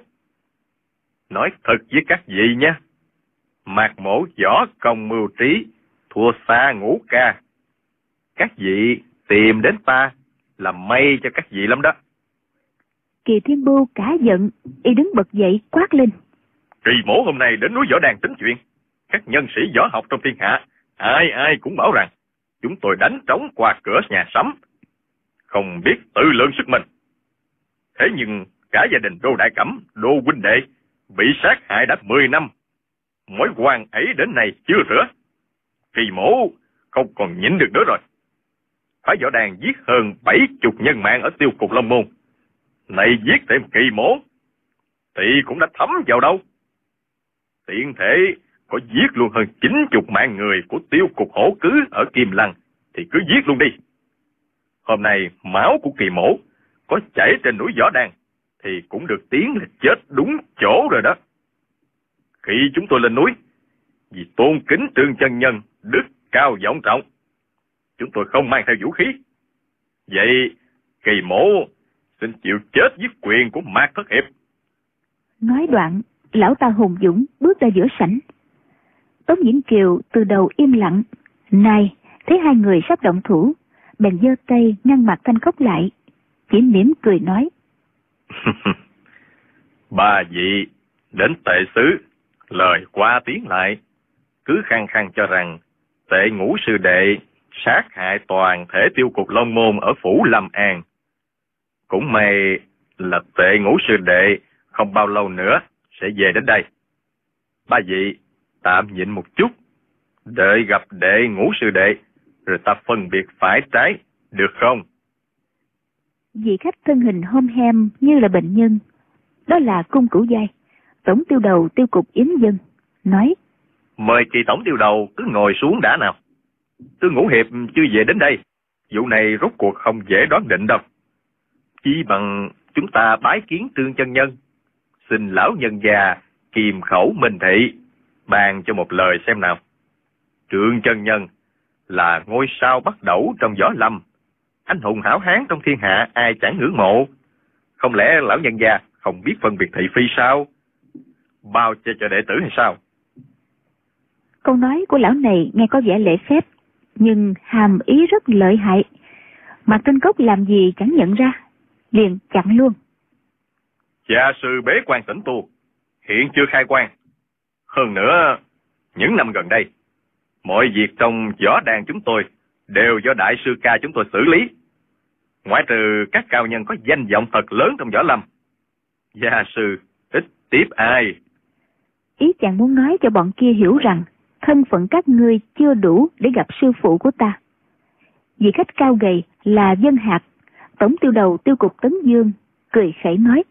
Nói thật với các vị nhé, Mạc Mỗ võ công mưu trí thua xa Ngũ ca. Các vị tìm đến ta là may cho các vị lắm đó. Kỳ Thiên Bưu cả giận, y đứng bật dậy quát lên: Kỳ Mỗ hôm nay đến núi Võ Đàn tính chuyện. Các nhân sĩ võ học trong thiên hạ ai ai cũng bảo rằng chúng tôi đánh trống qua cửa nhà Sấm, không biết tự lượng sức mình. Thế nhưng cả gia đình Đô Đại Cẩm, Đô huynh đệ bị sát hại đã 10 năm. Mối quan ấy đến nay chưa rửa. Kỳ Mổ không còn nhịn được nữa rồi. Phái Võ Đàn giết hơn 70 nhân mạng ở Tiêu Cục Long Môn. Này giết thêm Kỳ Mổ thì cũng đã thấm vào đâu. Tiện thể có giết luôn hơn 90 mạng người của Tiêu Cục Hổ Cứ ở Kim Lăng thì cứ giết luôn đi. Hôm nay máu của Kỳ Mổ có chảy trên núi Võ Đàn thì cũng được tiếng là chết đúng chỗ rồi đó. Khi chúng tôi lên núi, vì tôn kính Trương chân nhân, đức cao vọng trọng, chúng tôi không mang theo vũ khí. Vậy Kỳ Mổ xin chịu chết dưới quyền của Mạc Thất Hiệp. Nói đoạn, lão ta hùng dũng bước ra giữa sảnh. Tống Diễn Kiều từ đầu im lặng, nay thấy hai người sắp động thủ, bèn giơ tay ngăn mặt Thanh Cốc lại, chỉ mỉm cười nói: Ba vị đến tệ xứ, lời qua tiếng lại, cứ khăng khăng cho rằng Tệ Ngũ sư đệ sát hại toàn thể Tiêu Cục Long Môn ở phủ Lâm An. Cũng may là Tệ Ngũ sư đệ không bao lâu nữa sẽ về đến đây. Ba vị tạm nhịn một chút, đợi gặp Đệ Ngũ sư đệ rồi ta phân biệt phải trái, được không? Vị khách thân hình hom hem như là bệnh nhân, đó là Cung Cửu Giai, tổng tiêu đầu Tiêu Cục Yến Dân, nói: Mời Kỳ tổng tiêu đầu cứ ngồi xuống đã nào. Tư Ngũ hiệp chưa về đến đây, vụ này rốt cuộc không dễ đoán định đâu. Chỉ bằng chúng ta bái kiến Trương chân nhân, xin lão nhân già kiềm khẩu minh thị, bàn cho một lời xem nào. Trương chân nhân là ngôi sao bắt đẩu trong võ lâm, anh hùng hảo hán trong thiên hạ ai chẳng ngưỡng mộ. Không lẽ lão nhân già không biết phân biệt thị phi sao? Bao che cho đệ tử hay sao? Câu nói của lão này nghe có vẻ lễ phép, nhưng hàm ý rất lợi hại. Mạc Tinh Cốc làm gì chẳng nhận ra, liền chặn luôn: Gia sư bế quan tĩnh tu, hiện chưa khai quan. Hơn nữa, những năm gần đây, mọi việc trong võ đàn chúng tôi đều do đại sư ca chúng tôi xử lý. Ngoại trừ các cao nhân có danh vọng thật lớn trong võ lâm, gia sư ít tiếp ai. Ý chàng muốn nói cho bọn kia hiểu rằng thân phận các ngươi chưa đủ để gặp sư phụ của ta. Vị khách cao gầy là Dân Hạc, tổng tiêu đầu Tiêu Cục Tấn Dương, cười khẩy nói: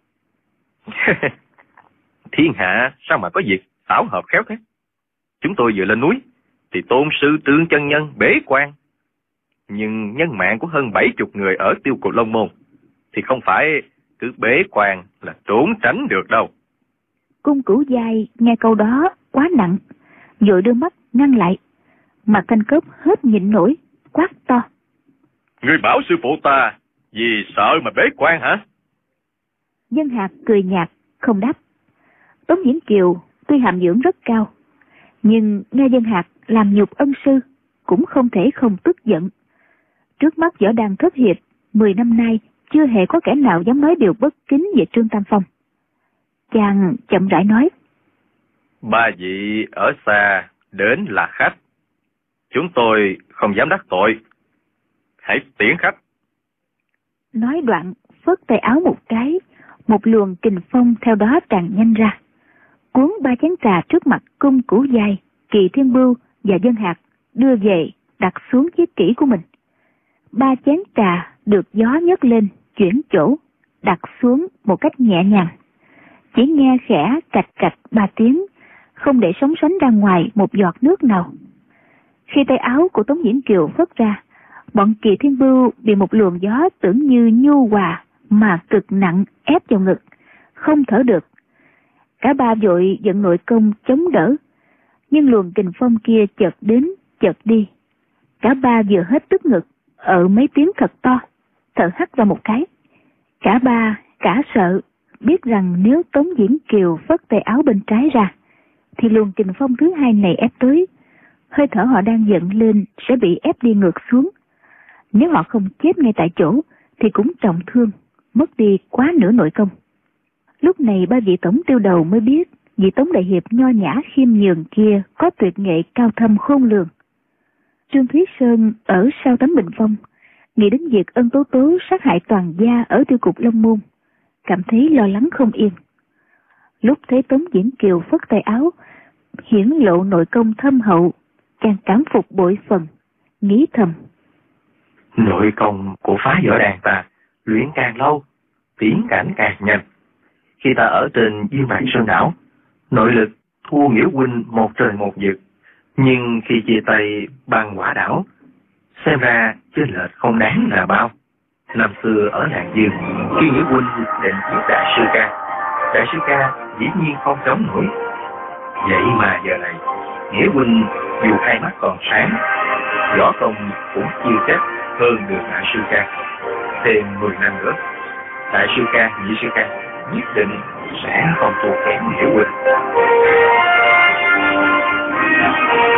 Thiên hạ sao mà có việc xảo hợp khéo thế. Chúng tôi vừa lên núi thì tôn sư Trương chân nhân bế quan, nhưng nhân mạng của hơn 70 người ở Tiêu Cục Long Môn thì không phải cứ bế quan là trốn tránh được đâu. Cung Cửu Giai nghe câu đó quá nặng, vội đưa mắt ngăn lại. Mạc Thanh Cốc hết nhịn nổi, quát to: Ngươi bảo sư phụ ta vì sợ mà bế quan hả? Dân Hạc cười nhạt không đáp. Tống Diễn Kiều tuy hàm dưỡng rất cao, nhưng nghe Dân Hạc làm nhục ân sư cũng không thể không tức giận. Trước mắt võ đàn thất hiệp 10 năm nay chưa hề có kẻ nào dám nói điều bất kính về Trương Tam Phong. Chàng chậm rãi nói: Ba vị ở xa đến là khách, chúng tôi không dám đắc tội, hãy tiễn khách. Nói đoạn phất tay áo một cái, một luồng kình phong theo đó tràn nhanh ra, cuốn 3 chén trà trước mặt Cung Cửu Giai, Kỳ Thiên Bưu và Dân Hạc đưa về đặt xuống chiếc kỷ của mình. 3 chén trà được gió nhấc lên, chuyển chỗ, đặt xuống một cách nhẹ nhàng. Chỉ nghe khẽ cạch cạch 3 tiếng, không để sóng sánh ra ngoài một giọt nước nào. Khi tay áo của Tống Diễn Kiều phất ra, bọn Kỳ Thiên Bưu bị một luồng gió tưởng như nhu hòa mà cực nặng ép vào ngực, không thở được. Cả ba vội vận nội công chống đỡ, nhưng luồng kình phong kia chợt đến chợt đi. Cả ba vừa hết tức ngực, ở mấy tiếng thật to, thở hắt ra một cái. Cả ba cả sợ, biết rằng nếu Tống Diễn Kiều phất tay áo bên trái ra, thì luồng kình phong thứ hai này ép tới, hơi thở họ đang dần lên sẽ bị ép đi ngược xuống. Nếu họ không chết ngay tại chỗ thì cũng trọng thương, mất đi quá nửa nội công. Lúc này ba vị tổng tiêu đầu mới biết vị Tống đại hiệp nho nhã khiêm nhường kia có tuyệt nghệ cao thâm khôn lường. Trương Thúy Sơn ở sau tấm bình phong nghĩ đến việc Ân Tố Tố sát hại toàn gia ở Tiêu Cục Long Môn, cảm thấy lo lắng không yên. Lúc thấy Tống Diễn Kiều phất tay áo, hiển lộ nội công thâm hậu, càng cảm phục bội phần, nghĩ thầm. Nội công của phá võ đàn ta luyện càng lâu, tiến cảnh càng nhanh. Khi ta ở trên Diêm Bạc Sơn đảo, nội lực thua Nghĩa huynh một trời một vực, nhưng khi chia tay Băng Quả đảo, xem ra chênh lệch không đáng là bao. Năm xưa ở Lạc Dương, khi Nghĩa huynh định giết Đại sư ca dĩ nhiên không chống nổi. Vậy mà giờ này, Nghĩa huynh dù hai mắt còn sáng, võ công cũng chưa chắc hơn được Đại sư ca. Thêm 10 năm nữa, Đại sư ca, Nhị sư ca nhất định sẽ không thua kém Nghĩa huynh.